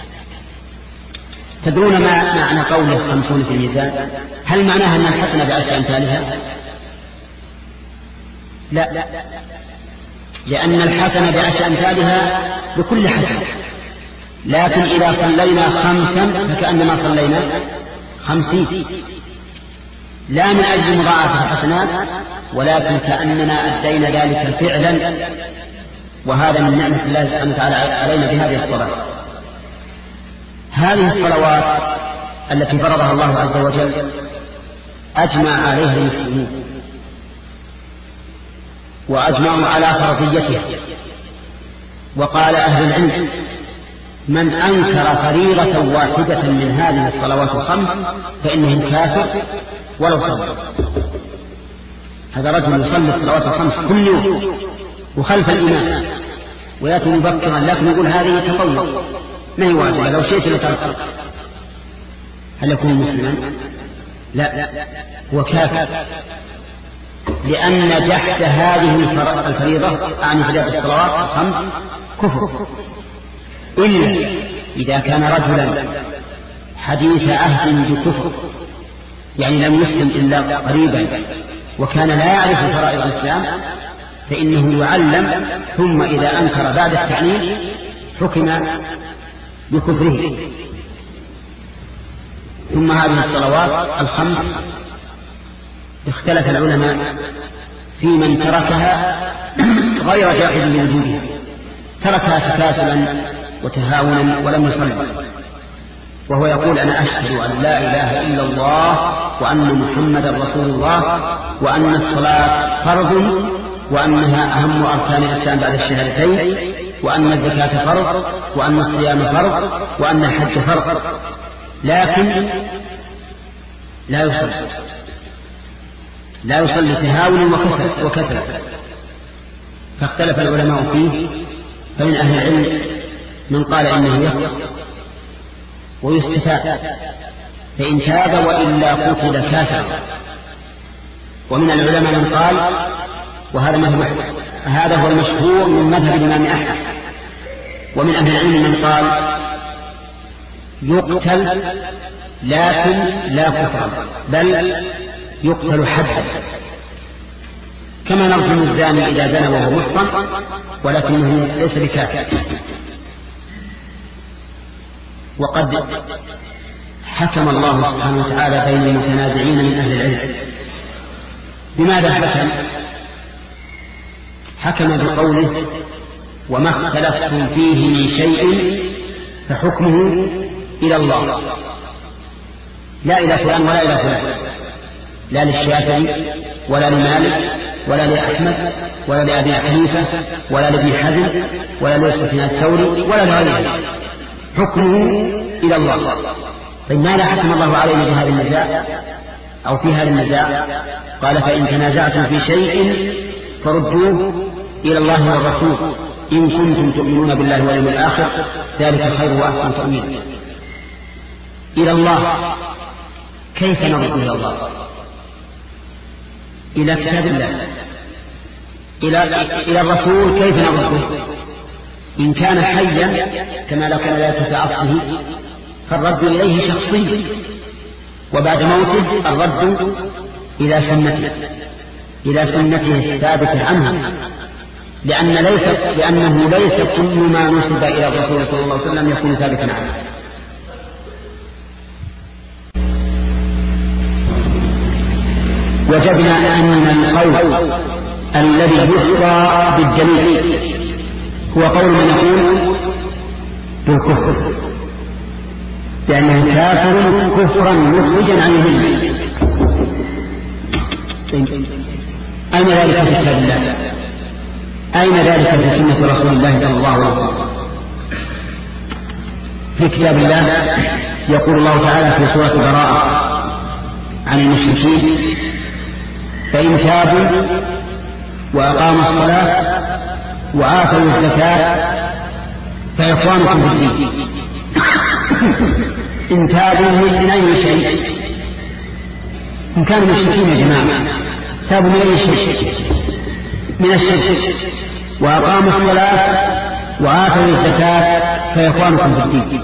تدرون ما معنى قوله خمسون في الميزان؟ هل معناها أن الحسنة بعشر أمثالها؟ لا، لأن الحسنة بعشر أمثالها بكل حسنة، لكن إذا صلينا خمسا فكأنما صلينا خمسين، لا من أجل مضاعفة الحسنات، ولكن كأننا أدينا ذلك فعلا، وهذا من نعمة الله سبحانه وتعالى علينا بهذه الصلاة. هذه الصلوات التي فرضها الله عز وجل أجمع عليها المسلمون وأجمعوا على فرضيتها، وقال أهل العلم: من أنكر فريضة واحدة من هذه الصلوات الخمس فإنه كافر ولو صلى. هذا رجل يصلي الصلوات الخمس كل يوم وخلف الإمام ويأتي مبكرا، لكن يقول هذه تطوع ما هي واجبة، لو شئت لترك. هل يكون مسلما؟ لا، هو كافر، لأن جحد هذه الفريضة عن فريضة الصلوات الخمس كفر، إلا إذا كان رجلا حديث عهد بكفر، يعني لم يسلم إلا قريبا وكان لا يعرف فرائض الإسلام، فإنه يعلم، ثم إذا أنكر بعد التعليم حكم بكفره. ثم هذه الصلوات الخمس اختلف العلماء في من تركها غير جاحد لوجودها، تركها تكاسلا وتهاونا ولم يصلي، وهو يقول: أنا أشهد أن لا إله إلا الله وأن محمدا رسول الله، وأن الصلاة فرض، وأنها أهم أركان الإسلام بعد الشهادتين، وأن الزكاة فرض، وأن الصيام فرض، وأن الحج فرض، لكن لا يصلي لا يصلي تهاونا وكسلا. فاختلف العلماء فيه، فمن أهل العلم من قال إنه يفقه ويستتاب، فإن تاب وإلا قتل كافرا. ومن العلماء من قال، وهذا هذا هو المشهور من مذهب الإمام أحمد، ومن أهل العلم من قال يقتل لكن لا كفرا، بل يقتل حدا، كما نرجم الزاني إذا زنى وهو محصن ولكنه ليس بكافر. وقد حكم الله سبحانه وتعالى بين المتنازعين من أهل العلم. بماذا حكم؟ حكم بقوله: وما اختلفتم فيه من شيء فحكمه إلى الله، لا إلى فلان ولا إلى فلان، لا للشافعي ولا لمالك ولا لأحمد ولا لأبي حنيفة ولا لابن حزم ولا لسفيان الثوري ولا لغيره، حكمه إلى الله. طيب ماذا حكم الله علينا بهذا النزاع أو في هذا النزاع؟ قال: فإن تنازعتم في شيء فردوه إلى الله والرسول إن كنتم تؤمنون بالله واليوم الآخر، ذلك خير وأحسن تأويلا. إلى الله، كيف نرد إلى الله؟ إلى كتاب الله، إلى إلى الرسول كيف نرده؟ إن كان حيا كما لو كان لا تتعصه فالرد إليه شخصي، وبعد موته الرد إلى سنته إلى سنته الثابتة عنها، لأن ليس لأنه ليس كل ما نسب إلى الرسول صلى الله عليه وسلم يكون ثابتا عنه. وجدنا أن القول الذي يحصى بالدليل هو قول من يقول بالكفر، لأنه كافر كفرا مخرجا عن الملة. أين ذلك في كتاب الله؟ أين ذلك في سنة رسول الله صلى الله عليه وسلم؟ في كتاب الله يقول الله تعالى في سورة البراءة عن المشركين: فإن تابوا وأقاموا الصلاة وآتوا الزكاة فإخوانكم في الدين. إن تابوا من أي شيء؟ إن كانوا مشركين يا جماعة تابوا من أي شيء؟ من الشرك، وأقاموا الصلاة وآتوا الزكاة فإخوانكم في الدين.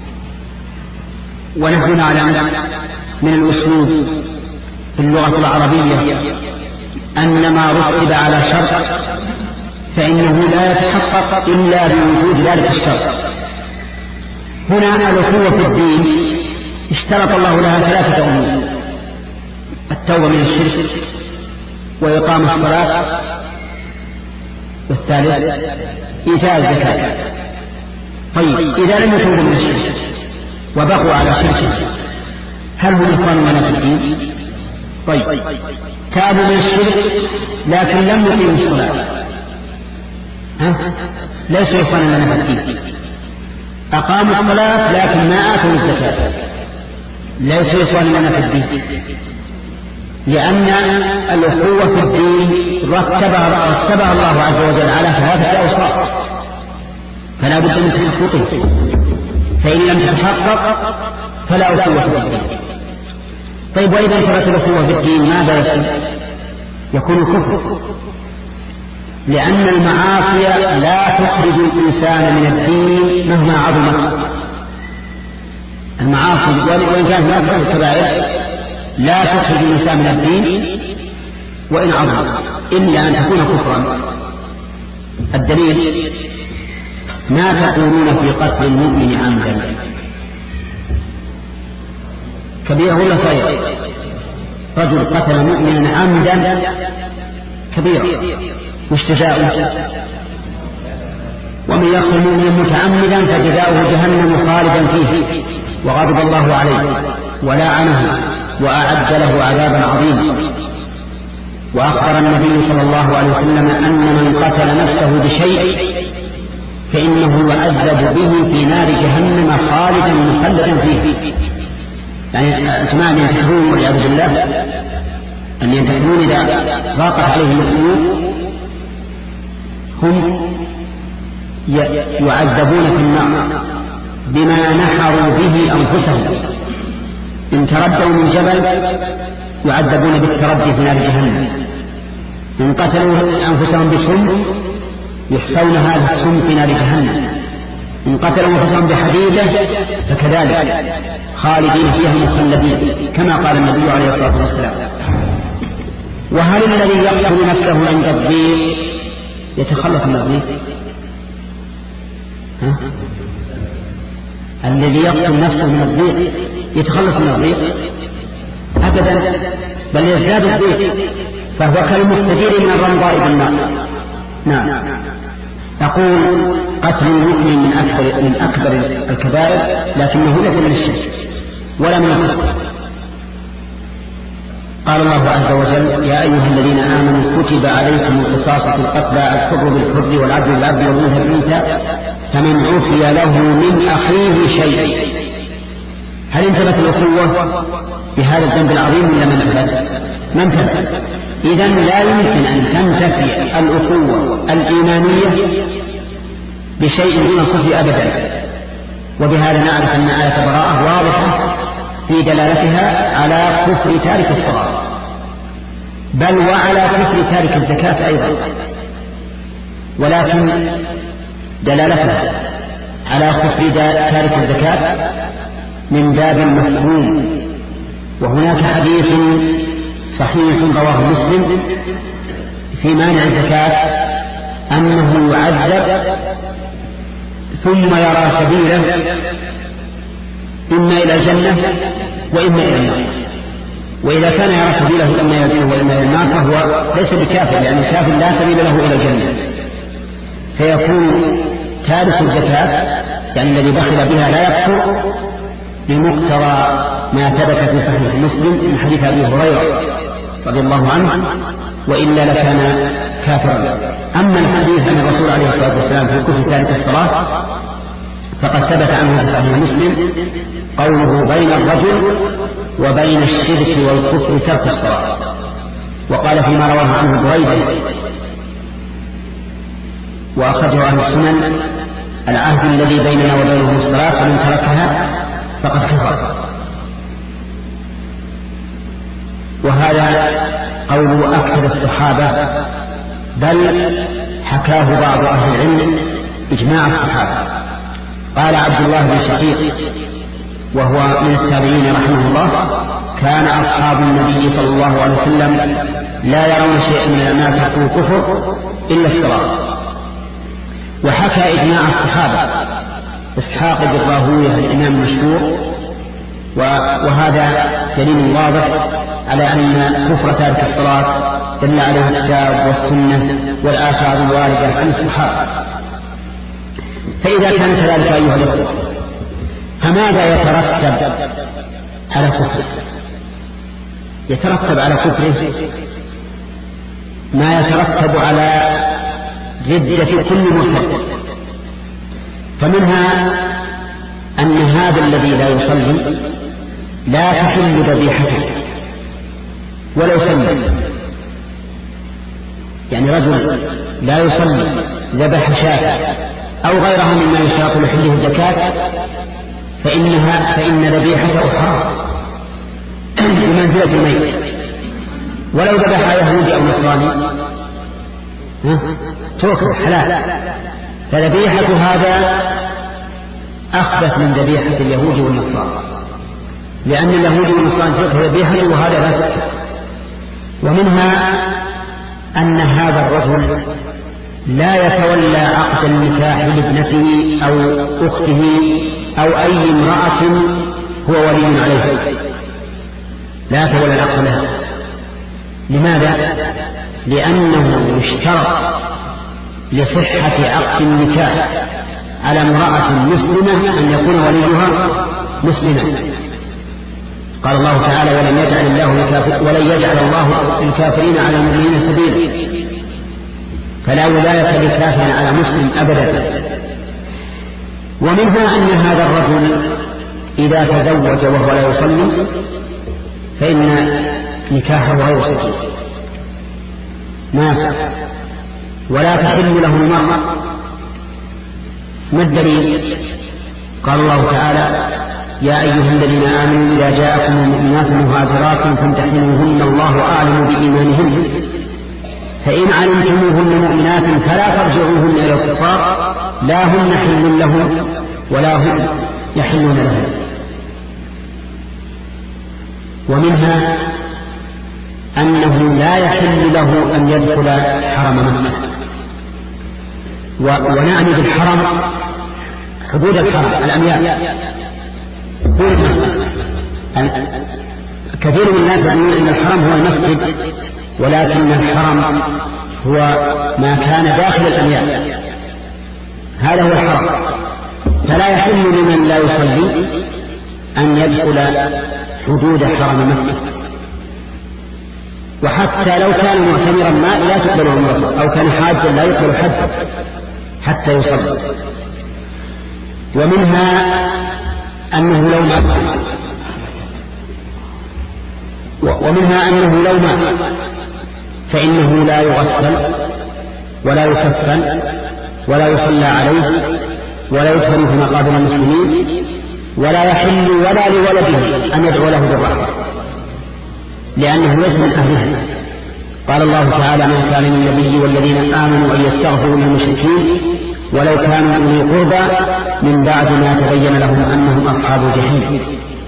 ونحن نعلم من الأسلوب في اللغة العربية أن ما رتب على شرط فإنه لا يتحقق إلا بوجود ذلك الشرط. هنا الأخوة في الدين اشترط الله لها ثلاثة أمور: التوبة من الشرك، وإقام الصلاة، والثالث إيتاء الزكاة. طيب إذا لم يتوبوا من الشرك وبقوا على شرك هل هم إخوان لنا في الدين؟ طيب تابوا من الشرك لكن لم يقيموا الصلاة، ها؟ ليسوا إخوان لنا في الدين. أقاموا الصلاة لكن ما آتوا الزكاة، ليسوا إخوان لنا في الدين، لأن الأخوة في الدين رتبها رتبها الله عز وجل على ثلاثة أوصاف، فلا بد من تحققه، فإن لم تتحقق فلا أخوة في الدين. طيب وإذا انتهت الأخوة في الدين ماذا يصير؟ يكون كفر، لأن المعاصي لا تخرج الإنسان من الدين مهما عظمت. المعاصي وإن كانت لا تخرج الكبائر لا تخرج الإنسان من الدين وإن عظمت، إلا أن تكون كفرا. الدليل: ما تقولون في قتل المؤمن عمدا؟ كبيرة ولا صغيرة؟ رجل قتل مؤمنا عمدا كبيرة، واجتزاؤه: ومن يقتل مؤمنا متعمدا فجزاؤه جهنم خالدا فيه وغضب الله عليه ولعنه وأعد له عذابا عظيما. وأخبر النبي صلى الله عليه وسلم أن من قتل نفسه بشيء فإنه يعذب به في نار جهنم خالدا مخلدا فيه. يعني اسمع أن ينتحرون والعياذ بالله، أن ينتحرون إذا ضاقت عليهم القلوب هم يعذبون في النار بما نحروا به أنفسهم. إن تردوا من جبل يعذبون بالتردي في نار جهنم، إن قتلوا أنفسهم بسم يحصون هذا السم في نار جهنم، إن قتلوا أنفسهم بحديدة فكذلك خالدين فيها مخلدين، كما قال النبي عليه الصلاة والسلام. وهل الذي يقتل نفسه عند الضيق يتخلص من الضيق؟ ها؟ الذي يقتل نفسه من الضيق يتخلص من الضيق؟ أبدا، بل يزداد الضيق، فهو كالمستجير من الرمضاء بالنار. نعم. أقول قتل المؤمن من أكبر, من أكبر الكبائر، لكنه ليس من الشرك ولا من الكفر. قال الله عز وجل: يا أيها الذين آمنوا كتب عليكم القصاص في القتلى الحر بالحر والعبد بالعبد والأنثى بالأنثى فمن عفي له من أخيه شيء. هل انتبهت الأخوة بهذا الذنب العظيم ولا ما انتبهت؟ ما انتبهت. إذن لا يمكن أن تنتفي الأخوة الإيمانية بشيء دون الكفر أبدا. وبهذا نعرف أن آية براءة واضحة في دلالتها على كفر تارك الصلاة، بل وعلى كفر تارك الزكاة أيضا، ولكن دلالتها على كفر تارك الزكاة من باب المفهوم. وهناك حديث صحيح رواه مسلم في مانع الزكاة أنه يعذب ثم يرى سبيلا إما إلى الجنة وإما إلى النار. وإذا كان يرى سبيله إما إلى الجنة وإما إلى النار فهو ليس بكافر، لأن الكافر لا سبيل له إلى الجنة، فيكون تارك الزكاة يعني الذي بخل بها لا يكفر بمقتضى ما ثبت في صحيح مسلم من حديث أبي هريرة رضي الله عنه وإلا لكان كافرا. أما الحديث عن الرسول عليه الصلاة والسلام في كفر تارك الصلاة فقد ثبت عنه في صحيح مسلم قوله بين الرجل وبين الشرك والكفر ترك الصلاة. وقال فيما رواه عنه بريدة وأخرجه عن السنن العهد الذي بيننا وبينهم الصلاة فمن تركها فقد كفر. وهذا قول أكثر الصحابة، بل حكاه بعض أهل العلم إجماع الصحابة. قال عبد الله بن شقيق وهو من التابعين رحمه الله: كان أصحاب النبي صلى الله عليه وسلم لا يرون شيئا من الأعمال تحته كفر إلا الصلاة. وحكى إجماع الصحابة إسحاق بن راهويه الإمام المشهور، وهذا دليل واضح على أن كفر تارك الصلاة دل عليه الكتاب والسنة والآثار الواردة عن الصحابة. فإذا كان كذلك أيها الأخوة، فماذا يترتب على كفره؟ يترتب على كفره ما يترتب على ردة كل مرتد. فمنها أن هذا الذي لا يصلي لا تحل ذبيحته ولو صلى. يعني رجل لا يصلي ذبح شاة أو غيرها مما يشاط لحله الزكاة فإنها فإن ذبيحته حرام بمنزلة الميت. ولو ذبح يهودي أو نصراني تركه حلال. فذبيحة هذا أخبث من ذبيحة اليهود والنصارى، لأن اليهود والنصارى تركه ذبيحته وهذا لا شك. ومنها أن هذا الرجل لا يتولى عقد النكاح لابنته أو أخته أو أي امرأة هو ولي عليه، لا يتولى العقد لها. لماذا؟ لأنه يشترط لصحة عقد النكاح على امرأة مسلمة أن يكون وليها مسلما. قال الله تعالى: ولن يجعل الله ولن يجعل الله الكافرين على المؤمنين سبيلا. فلا ولاية لكافر على مسلم أبدا. ومنها أن هذا الرجل إذا تزوج وهو لا يصلي فإن نكاحه غير صحيح ناسخ ولا تحل له المرأة. ما الدليل؟ قال الله تعالى: يا أيها الذين آمنوا إذا جاءكم المؤمنات مهاجرات فامتحنوهن الله أعلم بإيمانهن فإن علمتموهن مؤمنات فلا ترجعوهن إلى الكفار لا هن حل لهم ولا هم يحلون لهم. ومنها أنه لا يحل له أن يدخل حرم مكة. ونعني بالحرم حدود الحرم الأميال. كثير من الناس يقولون أن الحرم هو المسجد، ولكن الحرم هو ما كان داخل الأميال، هذا هو الحرم. فلا يحل لمن لا يصلي أن يدخل حدود حرم مكة. وحتى لو كان معتمرا ما لا تقبل عمرته، أو كان حاجا لا يقبل حج حتى يصلي. ومنها أنه لو مات ومنها أنه لو مات فإنه لا يغسل ولا يكفن ولا يصلى عليه ولا يدفن في مقابر المسلمين، ولا يحل ولا لولده أن يدعو له بالرحمة، لأنه ليس من أهلها. قال الله تعالى: ما كان للنبي والذين آمنوا أن يستغفروا للمشركين ولو كانوا أولي قربى من بعد ما تبين لهم أنهم أصحاب الجحيم.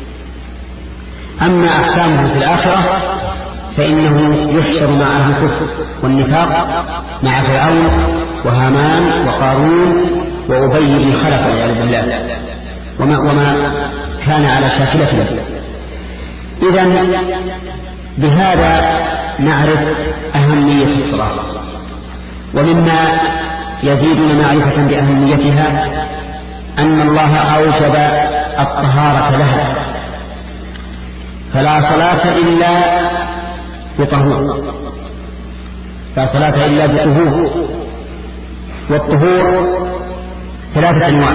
أما أحكامه في الآخرة فإنه يحشر مع أهل الكفر والنفاق مع فرعون وهامان وقارون وأبي بن خلف والعياذ بالله وما, وما كان على شاكلته. إذن بهذا نعرف أهمية الصلاة. ومما يزيدنا معرفة بأهميتها أن الله أوجب الطهارة لها، فلا صلاة إلا بطهور. لا صلاة إلا بطهور. والطهور ثلاثة أنواع: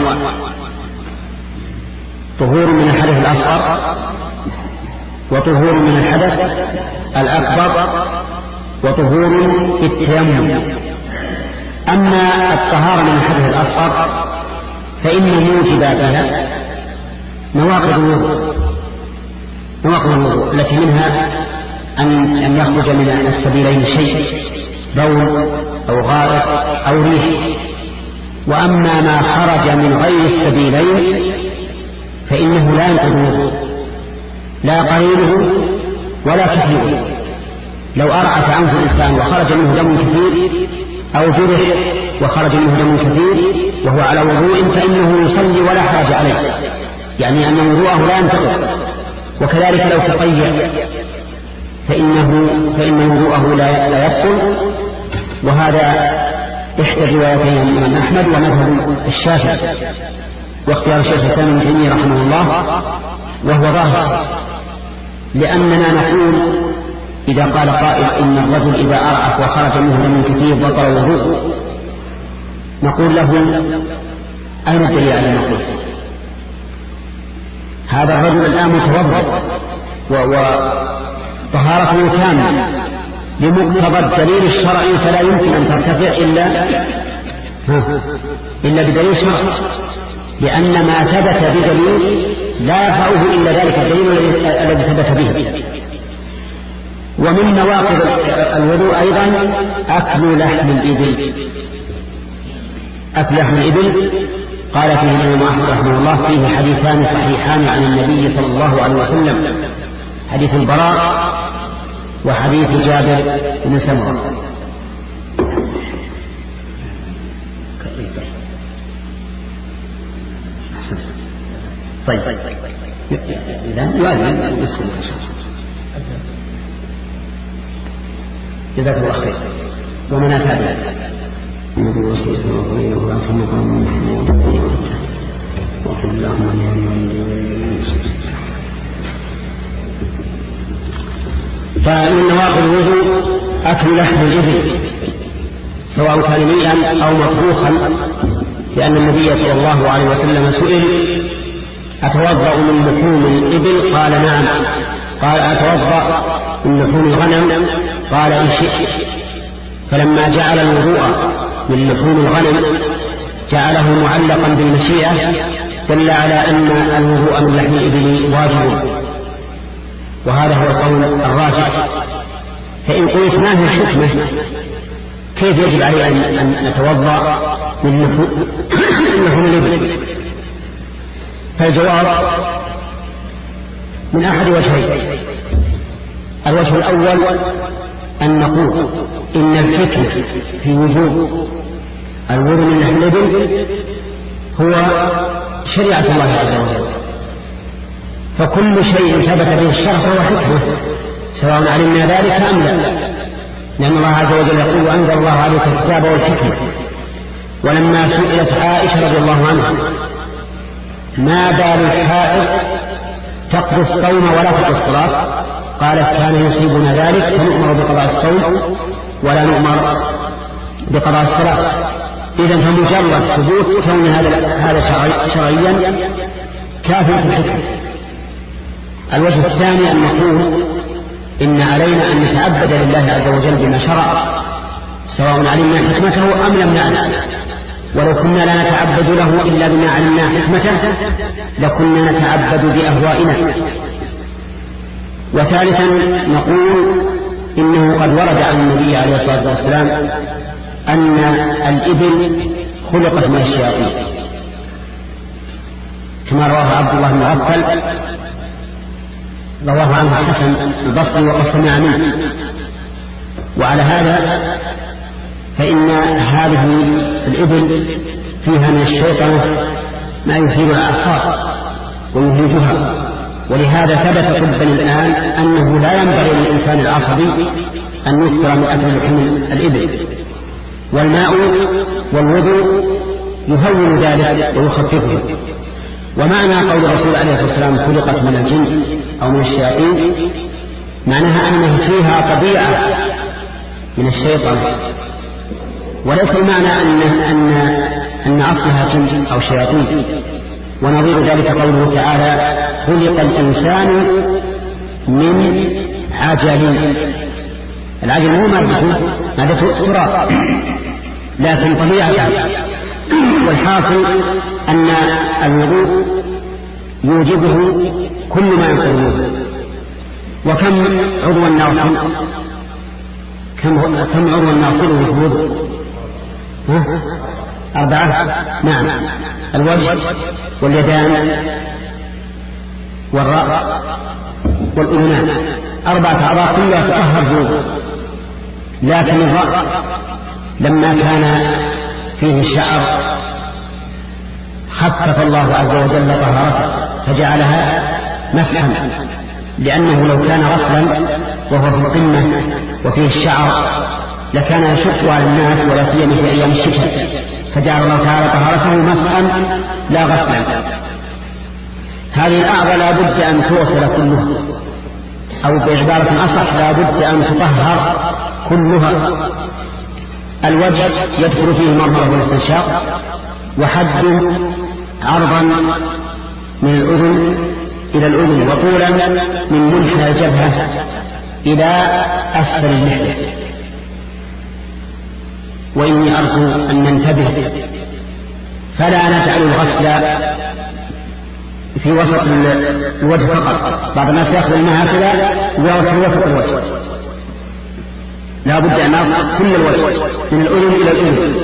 طهور من الحدث الأصغر، وطهور من الحدث الأكبر، وطهور في التيمم. أما الطهارة من الحدث الأصغر فإن موجباتها نواقض الوضوء نواقض الوضوء التي منها أن أن يخرج من السبيلين شيء، بول أو غائط أو ريح. وأما ما خرج من غير السبيلين فإنه لا ينقض الوضوء، لا قليله ولا كثيره. لو أرعف عنه الإنسان وخرج منه دم كثير، أو جرح وخرج منه دم كثير وهو على وضوء، فإنه يصلي ولا حرج عليه، يعني أن وضوءه لا ينتقض. وكذلك لو تقيأ فإنه فإن وضوءه لا لا يبطل. وهذا إحدى الروايتين عن الإمام أحمد ومذهب الشافعي، واختيار الشيخ الإسلام ابن تيمية رحمه الله، وهو ظاهر. لأننا نقول إذا قال قائل إن الرجل إذا أرعف وخرج منه دم كثير بطل وضوءه، نقول له أين الدليل على المقول؟ هذا الرجل الآن متوضأ وطهارته تامة بمقتضى الدليل الشرعي، فلا يمكن أن ترتفع إلا إلا بدليل شرعي، لأن ما ثبت بدليل لا يرفعه إلا ذلك الدليل الذي ثبت به. ومن نواقض الوضوء أيضا أكل لحم الإبل. أكل لحم الإبل قال فيه الإمام أحمد رحمه الله فيه حديثان صحيحان عن النبي صلى الله عليه وسلم: حديث البراء وحديث جابر بن سمرة. طيب إذا يؤذن يسلم. جزاك الله خير. ومن أتى به النبي وصلى الله عليه وسلم وقل اللهم فمن نواقض الوضوء أكل لحم الإبل سواء كان ميئا أو مطبوخا، لأن النبي صلى الله عليه وسلم سئل: أتوضأ من لحوم الإبل؟ قال: نعم. قال: أتوضأ من لحوم الغنم؟ قال: إن شئت. فلما جعل الوضوء من لحوم الغنم جعله معلقا بالمشيئة، دل على أن الوضوء من لحم الإبل واجب، وهذا هو القول الراجح. فإن قلت ما هي الحكمة؟ كيف يجب علي أن نتوضأ من لحوم الإبل؟ فالجواب من أحد وجهين: الوجه الأول أن نقول إن الحكمة في وجوب الوضوء من لحم الإبل هو شريعة الله عز وجل، فكل شيء ثبت به الشرع فهو حكمة، سواء علمنا ذلك أم لا، لأن الله عز وجل يقول: وأنزل الله عليك الكتاب والحكمة. ولما سئلت عائشة رضي الله عنها: ما بال الحائض تقضي الصوم ولا تقضي الصلاة؟ قالت: كان يصيبنا ذلك فنؤمر بقضاء الصوم ولا نؤمر بقضاء الصلاة. إذن فمجرد ثبوت كون هذا شرعيا كافٍ في الحكمة. الوجه الثاني أن نقول إن علينا أن نتعبد لله عز وجل بما شرع، سواء علمنا حكمته أم لم نعلم. ولو كنا لا نتعبد له إلا بما علمنا حكمته لكنا نتعبد بأهوائنا. وثالثا نقول إنه قد ورد عن النبي عليه الصلاة والسلام أن الإبل خلقت من الشياطين، كما رواه عبد الله بن عبد رواه عنه الحسن البصري وقد سمع منه. وعلى هذا فإن هذه الإبل فيها من الشيطان ما يثير الأعصاب ويهلكها، ولهذا ثبت طبا الآن أنه لا ينبغي للإنسان العصبي أن يكثر من أكل لحم الإبل. والماء والوضوء يهون ذلك ويخففه. ومعنى قول الرسول عليه الصلاة والسلام خلقت من الجن أو من الشياطين، معناها أنه فيها طبيعة من الشيطان. وليس المعنى أن, أن, أن أصلها جن أو شياطين. ونظير ذلك قوله تعالى خلق الإنسان من عجل. العجل هو مادته مادته تراب لكن طبيعة. والحاصل أن الوضوء يوجبه كل ما يقوله. وكم عضوا ناصل كم كم عضوا ناصله في الوضوء؟ أربعة. نعم، الوجه واليدان والرأس والأذنان، أربعة أعضاء كلها تطهر بالوضوء. لكن الرأس لما كان فيه الشعر خفف الله عز وجل طهارته فجعلها مسحا، لأنه لو كان غسلا وهو في القمة وفيه الشعر لكان يشق على الناس ولا سيما في أيام الشتاء، فجعل الله تعالى طهارته مسحا لا غسلا. هذه الأعضاء لا بد أن توصل كلها، أو بعبارة أصح لا بد أن تطهر كلها. الوجه يدخل فيه المرمى والاستنشاق، وحده عرضا من الأذن إلى الأذن، وطولا من منحنى الجبهة إلى أسفل اللحية. وإني أرجو أن ننتبه فلا نجعل الغسل في وسط الوجه فقط. بعض الناس يأخذ الماء هكذا ويغسل وسط الوجه، لا بد أن نغسل كل الوجه من الأذن إلى الأذن.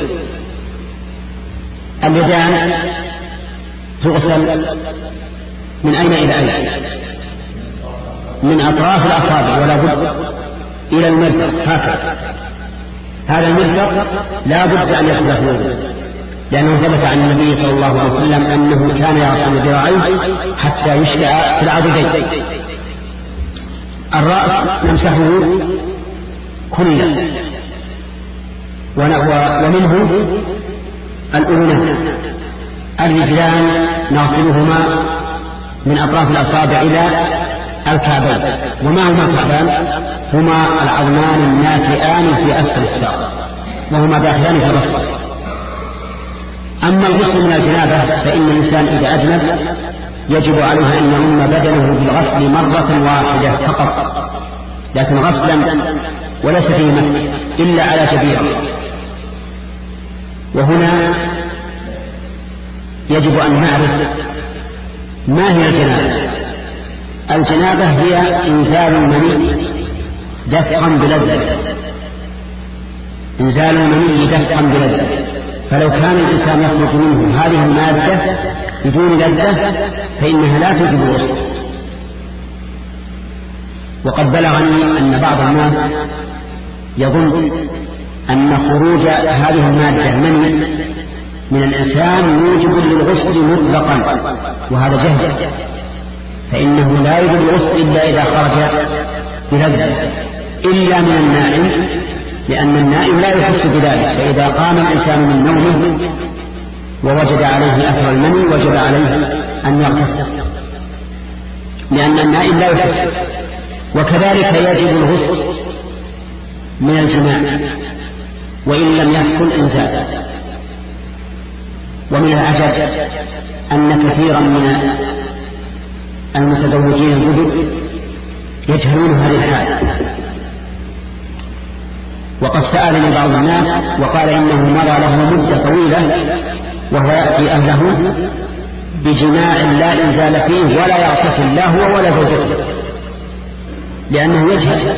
اليدان تغسل من أين إلى أين؟ من أطراف الأصابع ولا بد إلى المرفق هكذا. هذا المرفق لا بد أن يغسل في الوضوء، لأنه ثبت عن النبي صلى الله عليه وسلم أنه كان يغسل ذراعيه حتى يشلع في العضدين. الرأس نمسحه كله، ومنه الأذنان. الرجلان نغسلهما من أطراف الأصابع إلى الكعبين. وما هما الكعبان؟ هما العظمان الناتئان في أسفل الساق، وهما داخلان في الرأس. أما الغسل من الجنابة فإن الإنسان إذا أجنب يجب عليه أن يؤم بدنه بالغسل مرة واحدة فقط، لكن غسلا وليس فيه مسح إلا على جبيرة. وهنا يجب أن نعرف ما هي الجنابة. الجنابة هي إنزال المني دفقا بلذة، إنزال المني دفقا بلذة. فلو كان الإنسان يخرج منه هذه المادة بدون لذة فإنها لا تجب الغسل. وقد بلغني أن بعض الناس يظن أن خروج هذه المادة من من الإنسان يوجب للغسل مطلقا، وهذا جهل. فإنه لا يوجب الغسل إلا إذا خرج بلذة، إلا من النائم، لأن النائم لا يحس بذلك. فإذا قام الإنسان من نومه ووجد عليه أثر المني وجب عليه أن يغتسل، لأن النائم لا يحس. وكذلك يجب الغسل من الجماع وإن لم يحصل إنزال. ومن العجب أن كثيرا من المتزوجين الجدد يجهلون هذه الحالة. وقد سألني بعض الناس وقال إنه مضى له مدة طويلة وهو يأتي أهله بجماع لا إنزال فيه ولا يغتسل لا هو ولا زوجته، لأنه يجهل.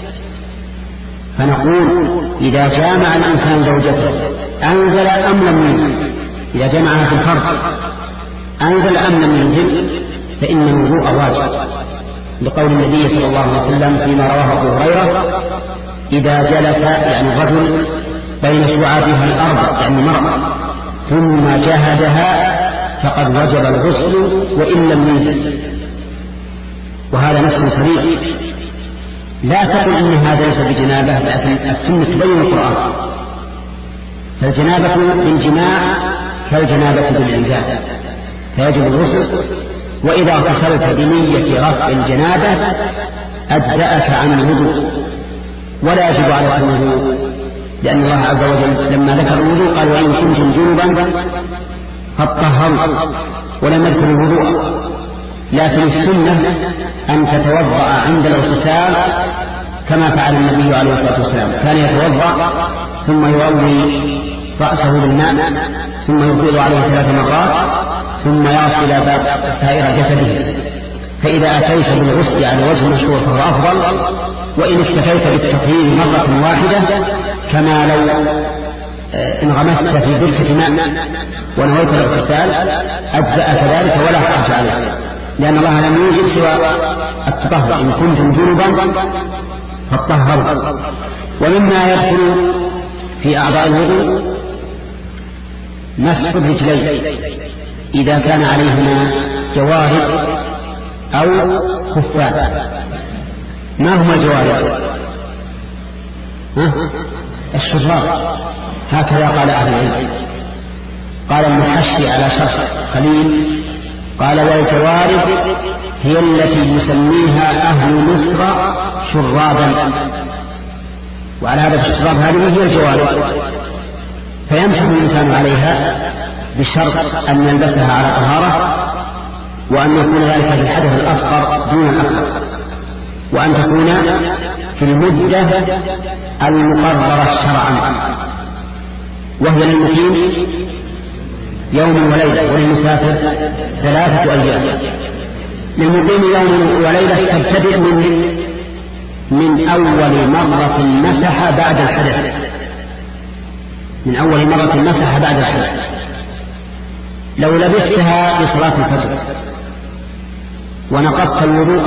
فنقول إذا جامع الإنسان زوجته أنزل أم لم ينزل؟ إذا جمعها في الفرض أنزل أم لم ينزل فإن الوضوء واجب، لقول النبي صلى الله عليه وسلم فيما رواه أبو هريرة إذا جلس يعني الرجل بين شعابها الأربع يعني مرأة ثم جهدها فقد وجب الغسل وإن لم ينزل. وهذا نص صريح. لا تقل إن هذا ليس بجنابة، لكن السنة تبين القرآن. فالجنابة بالجماع كالجنابة بالإنزال فيجب الغسل. وإذا اغتسلت بنية رفع الجنابة أجزأك عن الوضوء ولا يجب عليكم الوضوء، لأن الله عز وجل لما ذكر الوضوء قال وإن كنتم جنبا فاطهروا، ولم يذكر الوضوء. لكن السنة أن تتوضأ عند الاغتسال كما فعل النبي عليه الصلاة والسلام، كان يتوضأ ثم يروي رأسه بالماء ثم يفيض عليه ثلاث مرات ثم يغسل سائر جسده. فإذا أتيت بالغسل على وجه مشهور فهو أفضل، وإن اكتفيت بالتطهير مرة واحدة كما لو انغمست في بركة ماء ونويت الاغتسال أجزأ كذلك ولا حرج عليك، لأن الله لم يوجد سوى التطهر. إن كنتم جنبا فاطهروا. ومما يدخل في أعضاء الوضوء مسح الرجلين إذا كان عليهما جوارب أو خفان. ما هما الجوارب؟ الشراب، هكذا قال أهل العلم. قال المحشي على شرح خليل قال والجوارب هي التي يسميها أهل مصر شرابا، وعلى هذا الشراب هذه هي الجوارب. فيمسح الإنسان عليها بشرط أن يلبسها على طهارة، وأن يكون ذلك في الحدث الأصغر دون الأكبر، وأن تكون في المدة المقررة شرعا، وهي للمقيم يوم وليلة وللمسافر ثلاثة أيام. للمقيم يوم وليلة تبتدئ من من أول مرة مسح بعد الحدث، من أول مرة مسح بعد الحدث. لو لبستها لصلاة الفجر ونقضت الوضوء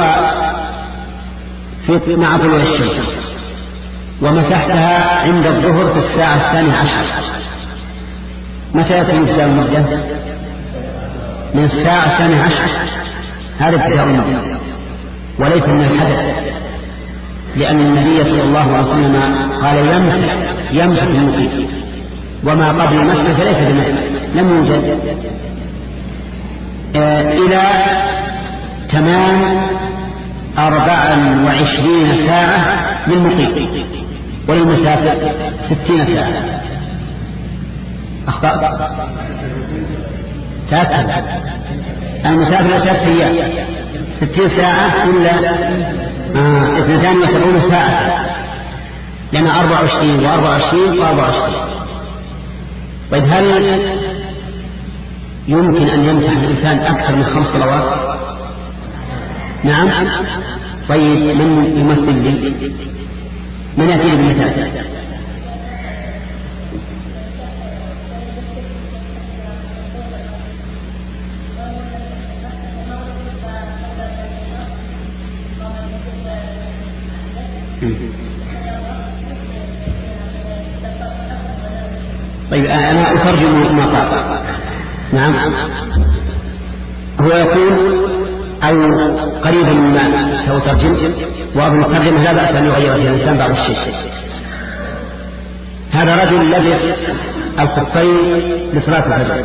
في مع طلوع الشمس ومسحتها عند الظهر في الساعة الثانية عشر، متى يكون ابتداء المدة؟ من الساعة الثانية عشر، هذا ابتداء المدة وليس من الحدث، لأن النبي صلى الله عليه وسلم قال يمسح يمسح المقيم، وما قبل المسح فليس بمسح، لم يوجد. آه إلى تمام أربعا وعشرين ساعة للمقيم، وللمسافر ستين ساعة. أخطأت ثلاثة، المسافر ثلاثة أيام، ستين ساعة إلا آه اثنتان وسبعون ساعة، لأن أربع وعشرين وأربع وعشرين وأربع وعشرين. طيب هل يمكن أن يمسح الإنسان أكثر من خمس صلوات؟ نعم. طيب من يمثل لي؟ من يأتي لي بالمثال؟ طيب أنا أترجم ما قال. نعم. هو يقول أو قريبا مما سأترجم، وأظن الترجمة لا بأس أن يغير فيها الإنسان بعض الشيء. هذا رجل لبس الخفين لصلاة الفجر،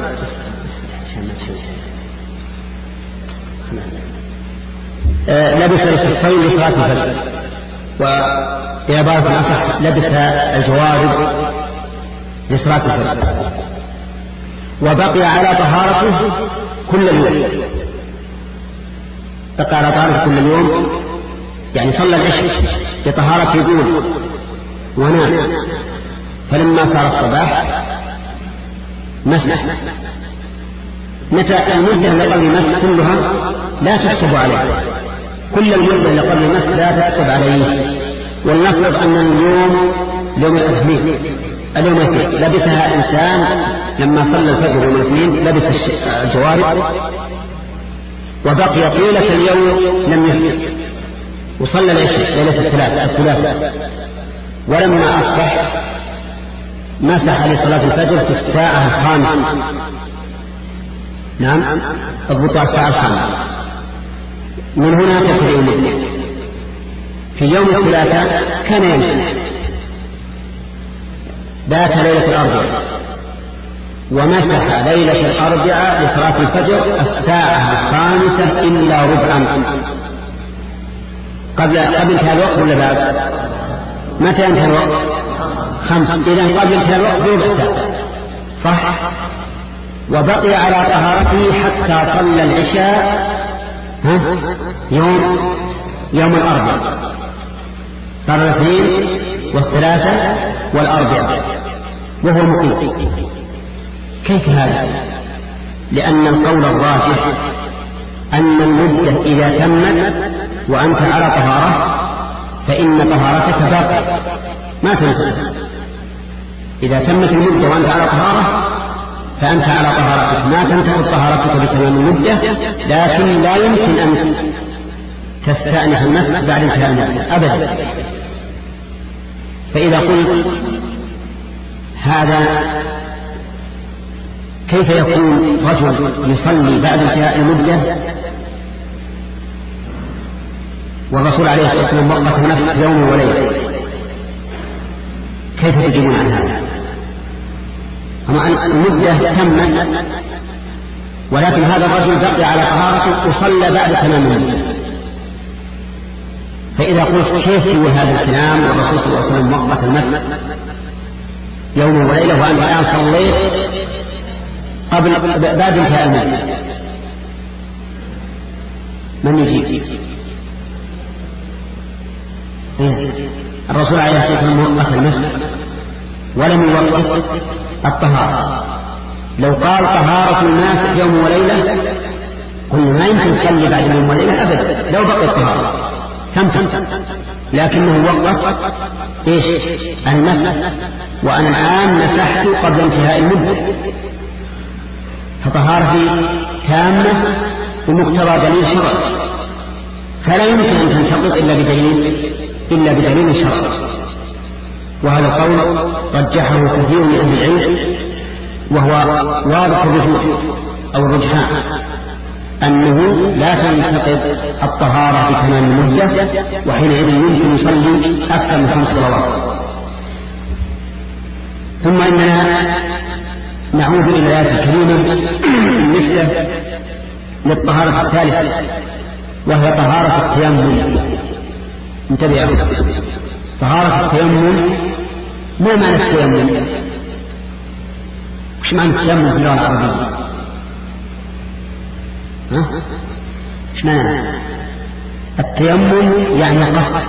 لبس الخفين لصلاة الفجر، وبعبارة أصح لبس الجوارب لصلاة الفجر، وبقي على طهارته كل اليوم، بقي على طهارته كل اليوم، يعني صلى العشاء بطهارة يقول ونام، فلما صار الصباح مسح. متى المدة اللي قبل المسح كلها لا تحسب عليه، كل المدة اللي قبل المسح لا تحسب عليه. ولنفرض أن اليوم يوم الاثنين، اليوم الاثنين لبسها إنسان لما صلى الفجر يوم الاثنين لبس الجوارب، وبقي طيلة اليوم لم يحدث، وصلى العشاء ليلة الثلاث الثلاث ولما أصبح مسح لصلاة الفجر في الساعة الخامسة. نعم، اضبطوا الساعة الخامسة. من هنا تبتدئ المدة. في يوم الثلاثاء كان يمسح، بات ليلة الأربعاء ومسح ليلة الأربعاء لصلاة الفجر الساعة الخامسة إلا ربعا. قبل قبل هذا الوقت ولا بعد؟ متى ينتهي الوقت؟ خمس. إذن قبل انتهى الوقت بربع ساعة، صح؟ وبقي على طهارته حتى صلى العشاء ها؟ يوم يوم الأربعاء، صار الاثنين والثلاثة والأربعاء وهو مقيم. كيف هذا؟ لأن القول الراجح أن المدة إذا تمت وأنت على طهارة فإن طهارتك باقية ما تنتهي. إذا تمت المدة وأنت على طهارة فأنت على طهارتك، ما تنتهي طهارتك بتمام المدة، لكن لا يمكن أن تستأنف المسح بعد انتهاء المدة أبدا. فإذا قلت هذا كيف يكون رجل يصلي بعد انتهاء المدة والرسول عليه الصلاة والسلام وقت نفسه يوم وليلة، كيف تجيبون عن هذا؟ أما المدة تمت ولكن هذا الرجل بقي على طهارته وصلى بعد تمام المدة. فإذا قلت كيف يقول هذا الكلام والرسول صلى الله عليه وسلم وقت المسح يوم وليلة وأنت الآن صليت قبل بعد انتهاء المدة، من يجيب؟ الرسول عليه الصلاة والسلام وقت المسح ولم يوقف الطهارة. لو قال طهارة الناس يوم وليلة قلنا ما يمكن تصلي بعد يوم وليلة أبدا لو بقي الطهارة كم كم، لكنه وقف إيش؟ المسح، وأنا الآن مسحت قبل انتهاء المدة، فطهارتي تامة بمقتضى دليل شرعي، فلا يمكن أن تنتقض إلا بدليل إلا بدليل شرعي. وهذا القول رجحه كثير من أهل العلم وهو واضح الرجوع أو الرجحان، أنه لا تنتقض الطهارة بتمام المدة، وحينئذ يمكن يصلي أكثر من خمس صلوات. ثم إننا نعود إلى الآيات الكريمة بالنسبة للطهارة الثالثة وهي طهارة التيمم. انتبهوا، طهارة التيمم ما معنى التيمم؟ وش معنى التيمم في اللغة العربية؟ ها؟ وش معنى التيمم؟ يعني قصد.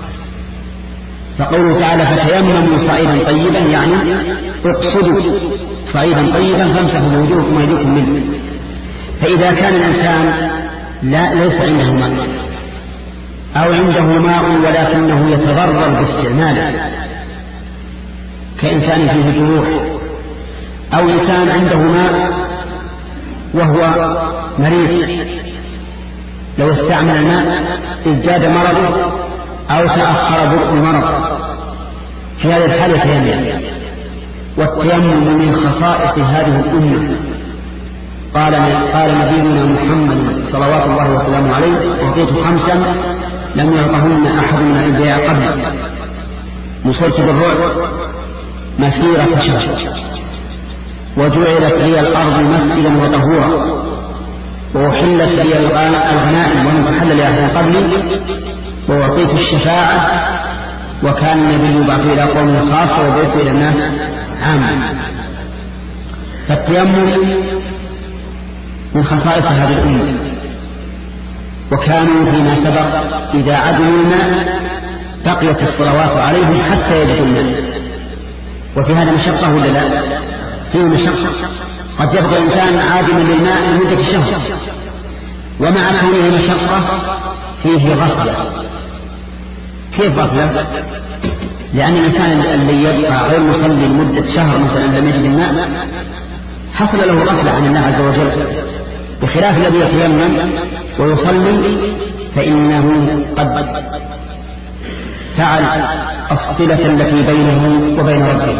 فقوله تعالى فتيمموا صعيدا طيبا يعني اقصدوا صعيدا طيبا فامسحوا بوجوهكم وايديكم منه. فإذا كان الإنسان لا ليس عنده ماء أو عنده ماء ولكنه يتضرر باستعماله كإنسان فيه جروح، أو إنسان عنده ماء وهو مريض لو استعمل الماء ازداد مرضه أو تأخر برء المرض، في هذه الحالة يتيمم. والتيمم من خصائص هذه الأمة. قال قال نبينا محمد صلوات الله وسلامه عليه أعطيت خمسا لم يعطهن أحد من الأنبياء قبل، نصرت بالرعب مسيرة شهر، وجعلت لي الأرض مسجدا وطهورا، وأحلت لي الغنائم ولم تحل لأحد قبلي، وأعطيت الشفاعة، وكان النبي يبعث إلى قوم خاصة وبعث إلى الناس عامة. فالتيمم من خصائص هذه الأمة، وكانوا فيما سبق إذا عدلوا الماء بقيت الصلوات عليهم حتى يجدوا الماء. وفي هذا مشقة ولا لا؟ فيه مشقة. قد يبقى الإنسان عادما للماء لمدة شهر، ومع كونه مشقة فيه غفلة. كيف غفلة؟ لأن الإنسان الذي يبقى غير مصلي لمدة شهر مثلا لم يجد الماء حصل له غفلة عن الله عز وجل، بخلاف الذي يتيمم ويصلي فإنه قد فعل الصلة التي بينه وبين ربه.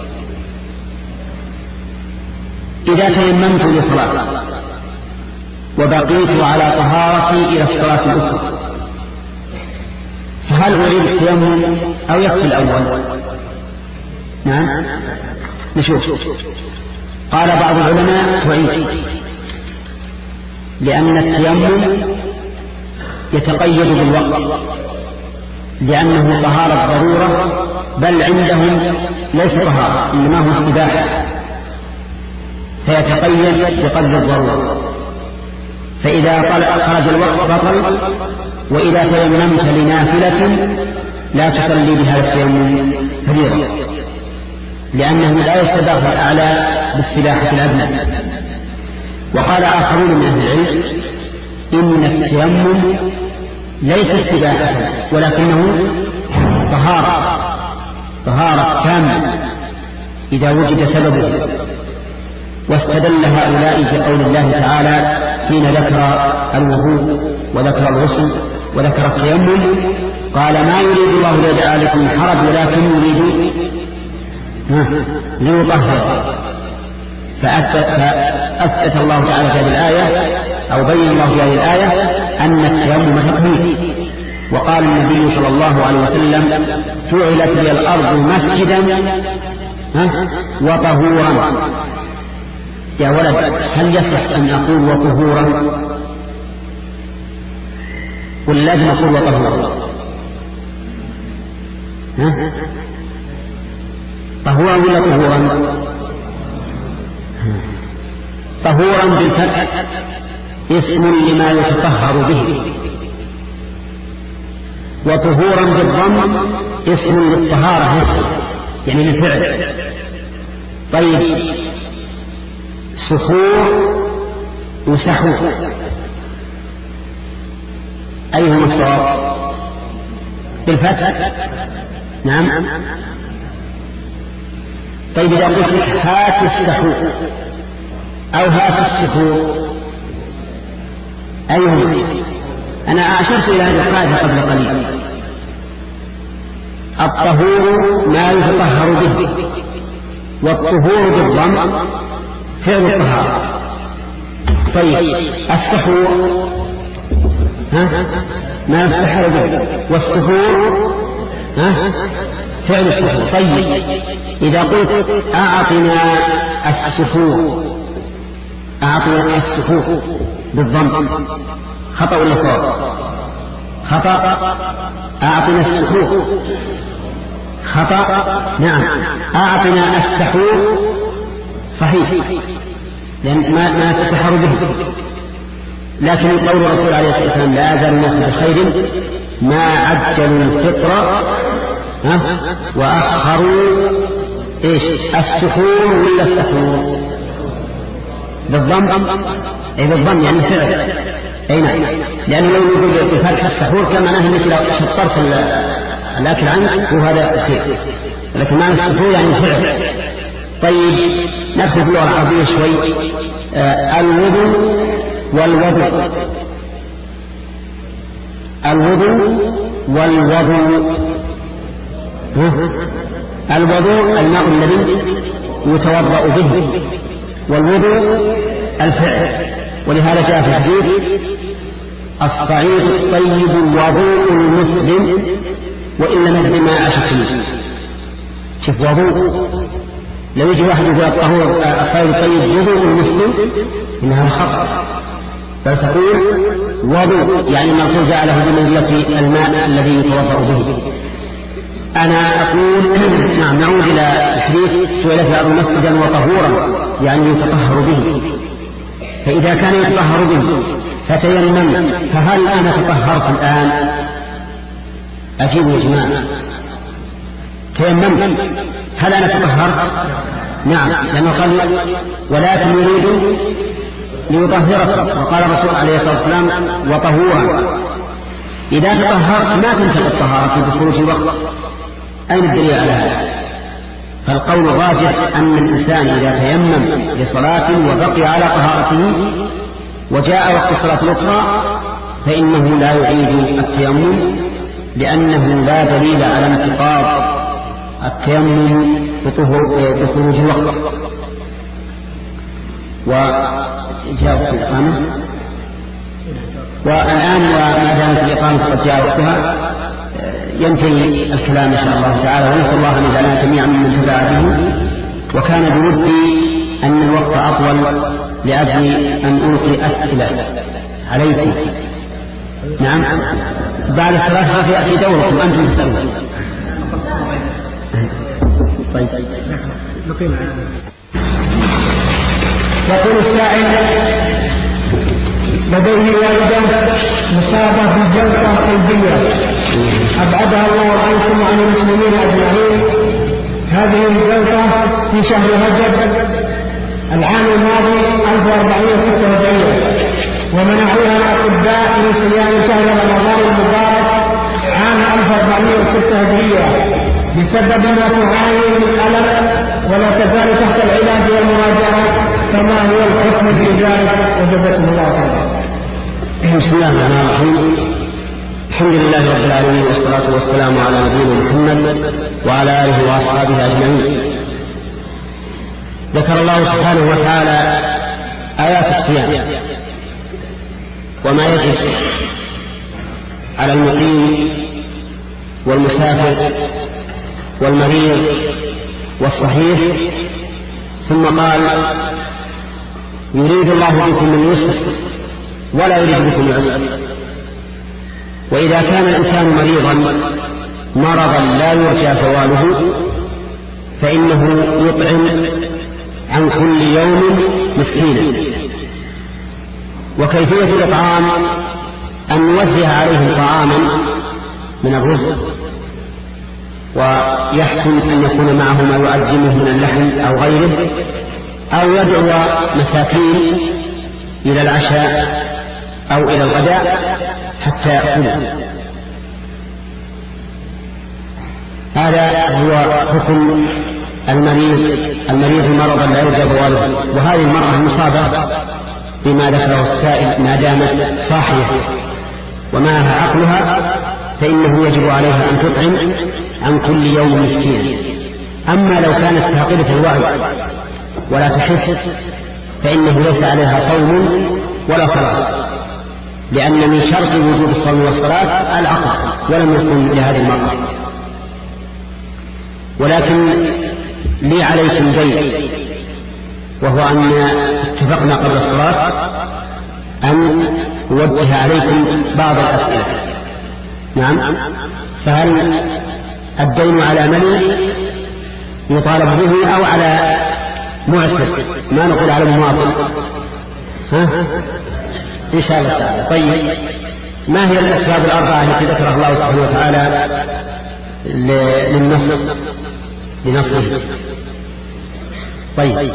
إذا تيممت لصلاة وبقيت على طهارتي إلى الصلاة الأخرى فهل أريد التيمم أو يكفي الأول؟ نعم نشوف. قال بعض العلماء تعيد، لأن التيمم يتقيد بالوقت، لأنه طهارة ضرورة، بل عندهم ليس طهارة إنما هو استباحة، فيتقيد بقدر الضرورة. فإذا خرج الوقت بطل. وإذا تيممت لنافلة لا تصلي بهذا التيمم فريضة، لأنه لا يستباح الأعلى بالسباحة الأدنى. وقال آخرون من أهل العلم إن التيمم ليس استباحة ولكنه طهارة طهارة تامة إذا وجد سببه. واستدل هؤلاء بقول الله تعالى حين ذكر الوضوء وذكر الغسل وذكر التيمم قال ما يريد الله ليجعل لكم حرج ولكن يريد ليطهر. فأثبت الله تعالى في هذه الآية أو بين الله في هذه الآية أن التيمم تطهير. وقال النبي صلى الله عليه وسلم جعلت لي الأرض مسجدا وطهورا. يا ولد هل يصح أن أقول وطهورا؟ قل لازم أقول وطهورا. طهورا ولا طهورا؟ طهورا بالفتح اسم لما يتطهر به، وطهورا بالضم اسم للطهارة يعني للفعل. طيب سحور وسحور أيهما الصواب؟ بالفتح. نعم. طيب إذا قلت لك هات السحور أو هات السحور أيهما؟ أنا أشرت إلى هذه القاعدة قبل قليل. الطهور ما يتطهر به، والطهور بالضم فعل الطهارة. طيب السحور ها ما يستحر به، والسحور ها فعل السحور. طيب إذا قلت أعطنا السحور أعطنا السحور بالضم خطأ ولا صواب؟ خطأ. أعطنا السحور خطأ. نعم. أعطنا السحور صحيح لأن ما ما تسحر به. لكن قول الرسول عليه الصلاة والسلام لا يزال الناس بخير ما عجلوا الفطر وأخروا إيش السحور ولا السحور؟ بالضم. أي بالضم يعني فعل. أي نعم. لأنه لو يقول بفتح السحور كما معناه أنك لو شطرت الأكل عنك وهذا خير، لكن معنى السحور يعني فعل. طيب ندخل في اللغة العربية شوي. آه الوضوء والوضوء الوضوء والوضوء الوضوء الماء الذي يتوضأ به، والوضوء الفعل. ولهذا جاء في الحديث الصعيد الطيب وضوء المسلم وإن لم يجد ماء شكله. شوف وضوء، لو يجي واحد يقول الطهور الصعيد الطيب وضوء المسلم إنها خطأ، بل تقول وضوء يعني ما جعله بمنزلة الماء الذي يتوضأ به. أنا أقول نعم نعود إلى الحديث سئلت الأرض مسجدا وطهورا يعني يتطهر به. فإذا كان يتطهر به فتيمم، فهل أنا تطهرت الآن؟ أجيب يا جماعة تيممت، هل أنا تطهرت؟ نعم، لأنه قال ولكن يريد ليطهرك، وقال الرسول عليه الصلاة والسلام وطهورا. إذا تطهرت ما تنتهي الطهارة بخروج الوقت. أين الدليل على هذا؟ فالقول الراجح أن الإنسان إذا تيمم لصلاة وبقي على طهارته وجاء وقت الصلاة الأخرى فإنه لا يعيد التيمم، لأنه لا دليل على انتقاض التيمم بخروج الوقت. وجاء وقت الإقامة، والآن وما دامت الإقامة قد جاء وقتها ينتهي الكلام إن شاء الله تعالى، ونسأل الله أن يجعلنا جميعا من تبع به. وكان بودي أن الوقت أطول لأجل أن ألقي أسئلة عليكم. نعم بعد الصلاة راح يأتي دوركم أنتم تسألون. طيب يقول السائل لديه والدة مصابة بجلطة قلبية أبعدها الله عنكم وعن المسلمين أجمعين. هذه الجلطة في شهر رجب العام الماضي ألف وأربعمائة وستة وسبعين، ومنعوها الأطباء من صيام شهر رمضان المبارك عام ألف وأربعمائة وستة هجرية بسبب ما تعاني من ألم ولا تزال تحت العلاج والمراجعة. فما هو الحكم في ذلك؟ وجزاكم الله خيرا. بسم الله الرحمن الرحيم. الحمد لله رب العالمين والصلاة والسلام على نبينا محمد وعلى آله وأصحابه أجمعين. ذكر الله سبحانه وتعالى آيات الصيام وما يجب على المقيم والمسافر والمريض والصحيح، ثم قال يريد الله بكم اليسر ولا يريد بكم العسر. وإذا كان الإنسان مريضا مرضا لا يرجى زواله فإنه يطعم عن كل يوم مسكينا. وكيفية الإطعام أن نوزع عليهم طعاما من الرزق، ويحسن أن يكون معه ما يعزمه من اللحم أو غيره، أو يدعو مساكين إلى العشاء أو إلى الغداء حتى يأكلوا. هذا هو حكم المريض المريض مرضا لا يرجى زواله. وهذه المرأة المصابة بما ذكره السائل ما دامت صاحية ومعها عقلها فإنه يجب عليها أن تطعم عن كل يوم مسكينا. أما لو كانت فاقدة الوعي ولا تحس فإنه ليس عليها صوم ولا صلاة، لأن من شرط وجوب الصوم والصلاة العقل، ولم يكن لهذه المرأة. ولكن لي عليكم دين، وهو أن اتفقنا قبل الصلاة أن أوجه عليكم بعض الأسئلة. نعم، فهل الدين على من يطالب به أو على معسر؟ ما نقول على المواطن، ها؟ إن شاء الله تعالى. طيب، ما هي الأسباب الأربعة التي ذكرها الله سبحانه وتعالى للنصر لنصره؟ طيب،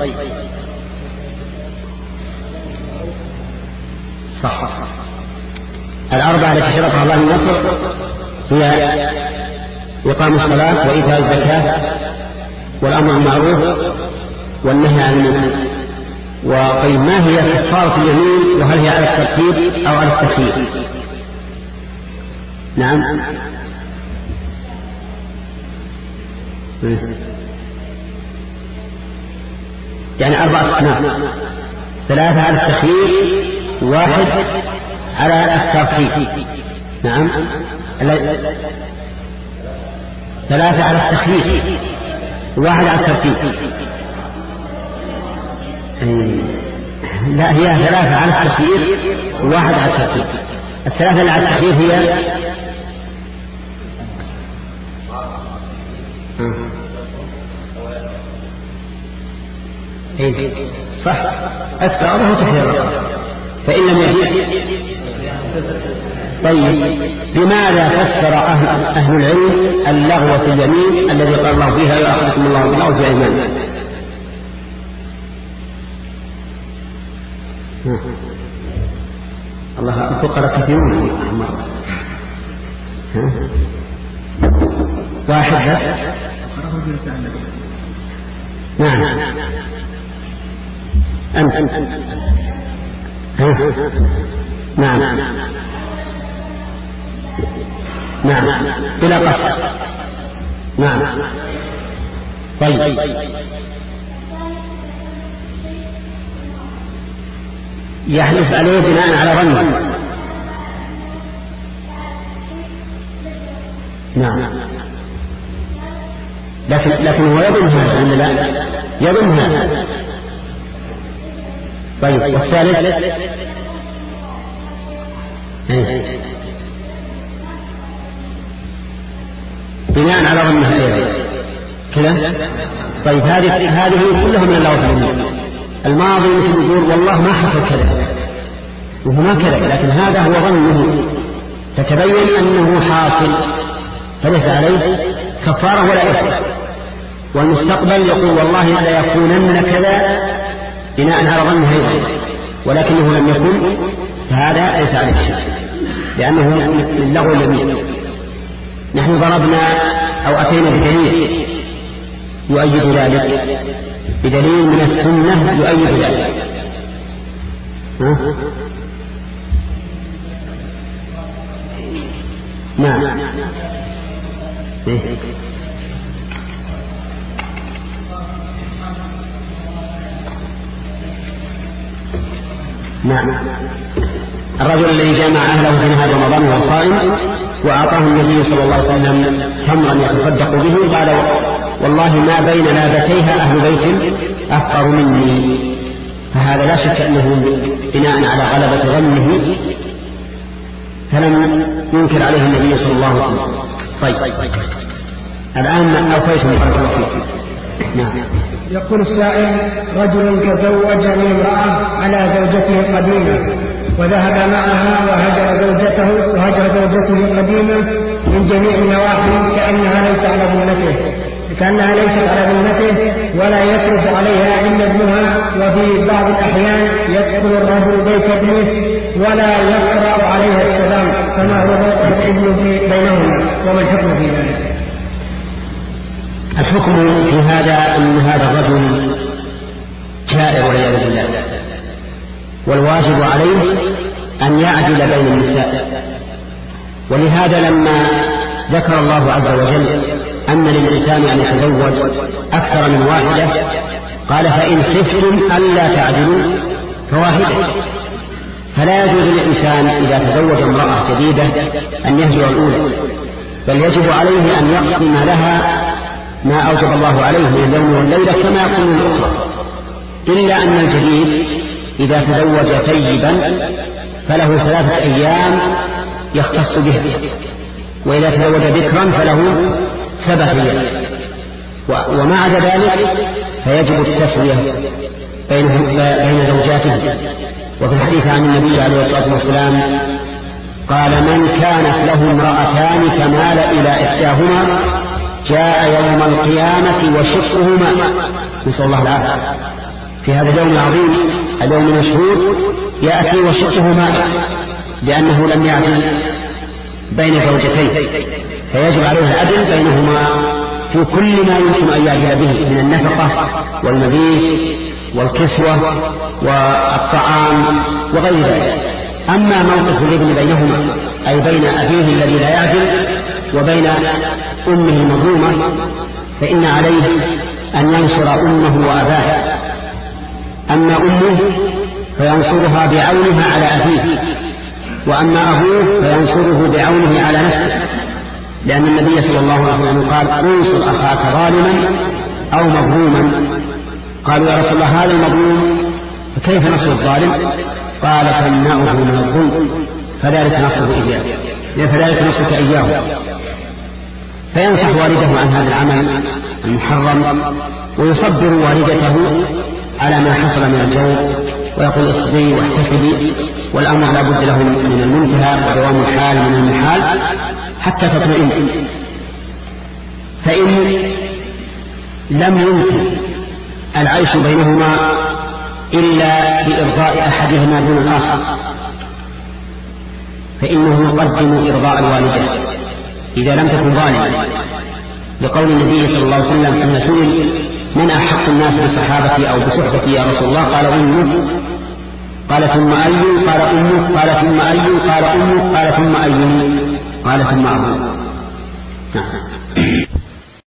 صح. الأربعة التي شرطها الله للنصر هي إقام الصلاة وإيتاء الزكاة والأمر بالمعروف والنهي عن المنكر. وطيب، ما هي كفارة اليمين، وهل هي على الترتيب أو على التخيير؟ نعم، يعني أربعة أصناف، ثلاثة على التخيير، واحد على الترتيب. نعم، ثلاثة على التخيير، واحد على الترتيب. لا، هي ثلاثة على التخيير وواحد على الترتيب. الثلاثة اللي على التخيير هي ايه صح، أسرعه تخيير فإن لم يجد. طيب، لماذا فسر أهل, أهل العلم اللغو في اليمين الذي قال الله فيها يؤاخذكم الله باللغو في أيمانكم؟ الله الفقراء كثيرون مرة. واحد بس. نعم، أنت ها؟ نعم نعم بلا قصد. نعم. طيب، يحلف عليه بناء على ظنه. نعم، لكن لكن هو يظن هذا ولا لا؟ يظن هذا. طيب، والثالث بناء على ظنه أيضا كذا. طيب هذه هذه كلها من اللغة اليمين. الماضي مثل يقول والله ما حصل كذا وهو ما كذا، لكن هذا هو ظنه فتبين أنه حاصل فليس عليه كفارة ولا إثم. والمستقبل يقول والله لا يكونن كذا بناء على ظنه أيضا، ولكنه لم يكن، فهذا ليس عليه شيء لأنه من لغو اليمين. نحن ضربنا أو أتينا بدليل يؤيد ذلك، بدليل من السنة يؤيد ذلك. ها؟ نعم. إيه؟ نعم. الرجل الذي جمع أهله في نهار رمضان وهو صائم وأعطاه النبي صلى الله عليه وسلم تمرا يتصدق به، قال والله ما بين لابتيها أهل بيت أفقر مني، فهذا لا شك أنه بناء على غلبة ظنه فلم ينكر عليه النبي صلى الله عليه وسلم. طيب الآن أوفيتم بارك الله فيكم. نعم. يقول السائل: رجل تزوج من امرأة على زوجته القديمة وذهب معها وهجر زوجته وهجر زوجته القديمة من جميع النواحي كأنها ليست على ذمته كأنها ليست على ذمته ولا يخرج عليها إلا ابنها، وفي بعض الأحيان يدخل الرجل بيت ابنه ولا يقرأ عليها السلام، فما هو موقف الابن بينهما وما الحكم في ذلك؟ الحكم في هذا أن هذا الرجل جائر والعياذ بالله، والواجب عليه أن يعدل بين النساء. ولهذا لما ذكر الله عز وجل أن للإنسان أن يتزوج أكثر من واحدة قال: فإن خفتم ألا تعدلوا فواحدة. فلا يجوز للإنسان إذا تزوج امرأة جديدة أن يهجر الأولى، بل يجب عليه أن يقسم لها ما أوجب الله عليه من اليوم والليلة كما يقوم الأخرى، إلا أن الجديد إذا تزوج طيبا فله ثلاثة أيام يختص بها، وإذا تزوج بكرا فله سبع أيام، ومع ذلك فيجب التسوية بين زوجاته. وفي الحديث عن النبي عليه الصلاة والسلام قال: من كانت له امرأتان فمال إلى إحداهما جاء يوم القيامة وشقهما. نسأل الله العافية. في هذا اليوم العظيم، اليوم المشهود، يأتي وشقهما لأنه لم يعدل بين زوجتين، فيجب عليه العدل بينهما في كل ما يمكن أن يعدل به من النفقة والمبيت والكسوة والطعام وغير ذلك. أما موقف الابن بينهما أي بين أبيه الذي لا يعدل وبين أمه المظلومة، فإن عليه أن ينصر أمه وأباه. أما أمه فينصرها بعونها على أبيه، وأما أبوه فينصره بعونه على نفسه، لأن النبي صلى الله عليه وسلم قال: انصر أخاك ظالما أو مظلوما. قالوا: يا رسول الله هذا المظلوم فكيف نصر الظالم؟ قال: تمنعه من الظلم فذلك نصره إياه، فذلك نصرك إياه. فينصح والده عن هذا العمل المحرم، ويصبر والدته على ما حصل من الجور، ويقول: اصبري واحتسبي، والأمر لا بد له من المنتهى ودوام الحال من المحال حتى تطمئن. فإن لم يمكن العيش بينهما إلا بإرضاء أحدهما دون الآخر فإنه يقدم إرضاء الوالدة إذا لم تكن ظالمة، لقول النبي صلى الله عليه وسلم أن سئل: من أحق الناس بصحابتي أو بصحبتي يا رسول الله؟ قال: أمك. قال: ثم أي؟ قال: أمك. قال: ثم أي؟ قال: أمك. قال: ثم أي؟ قال: ثم أبوك.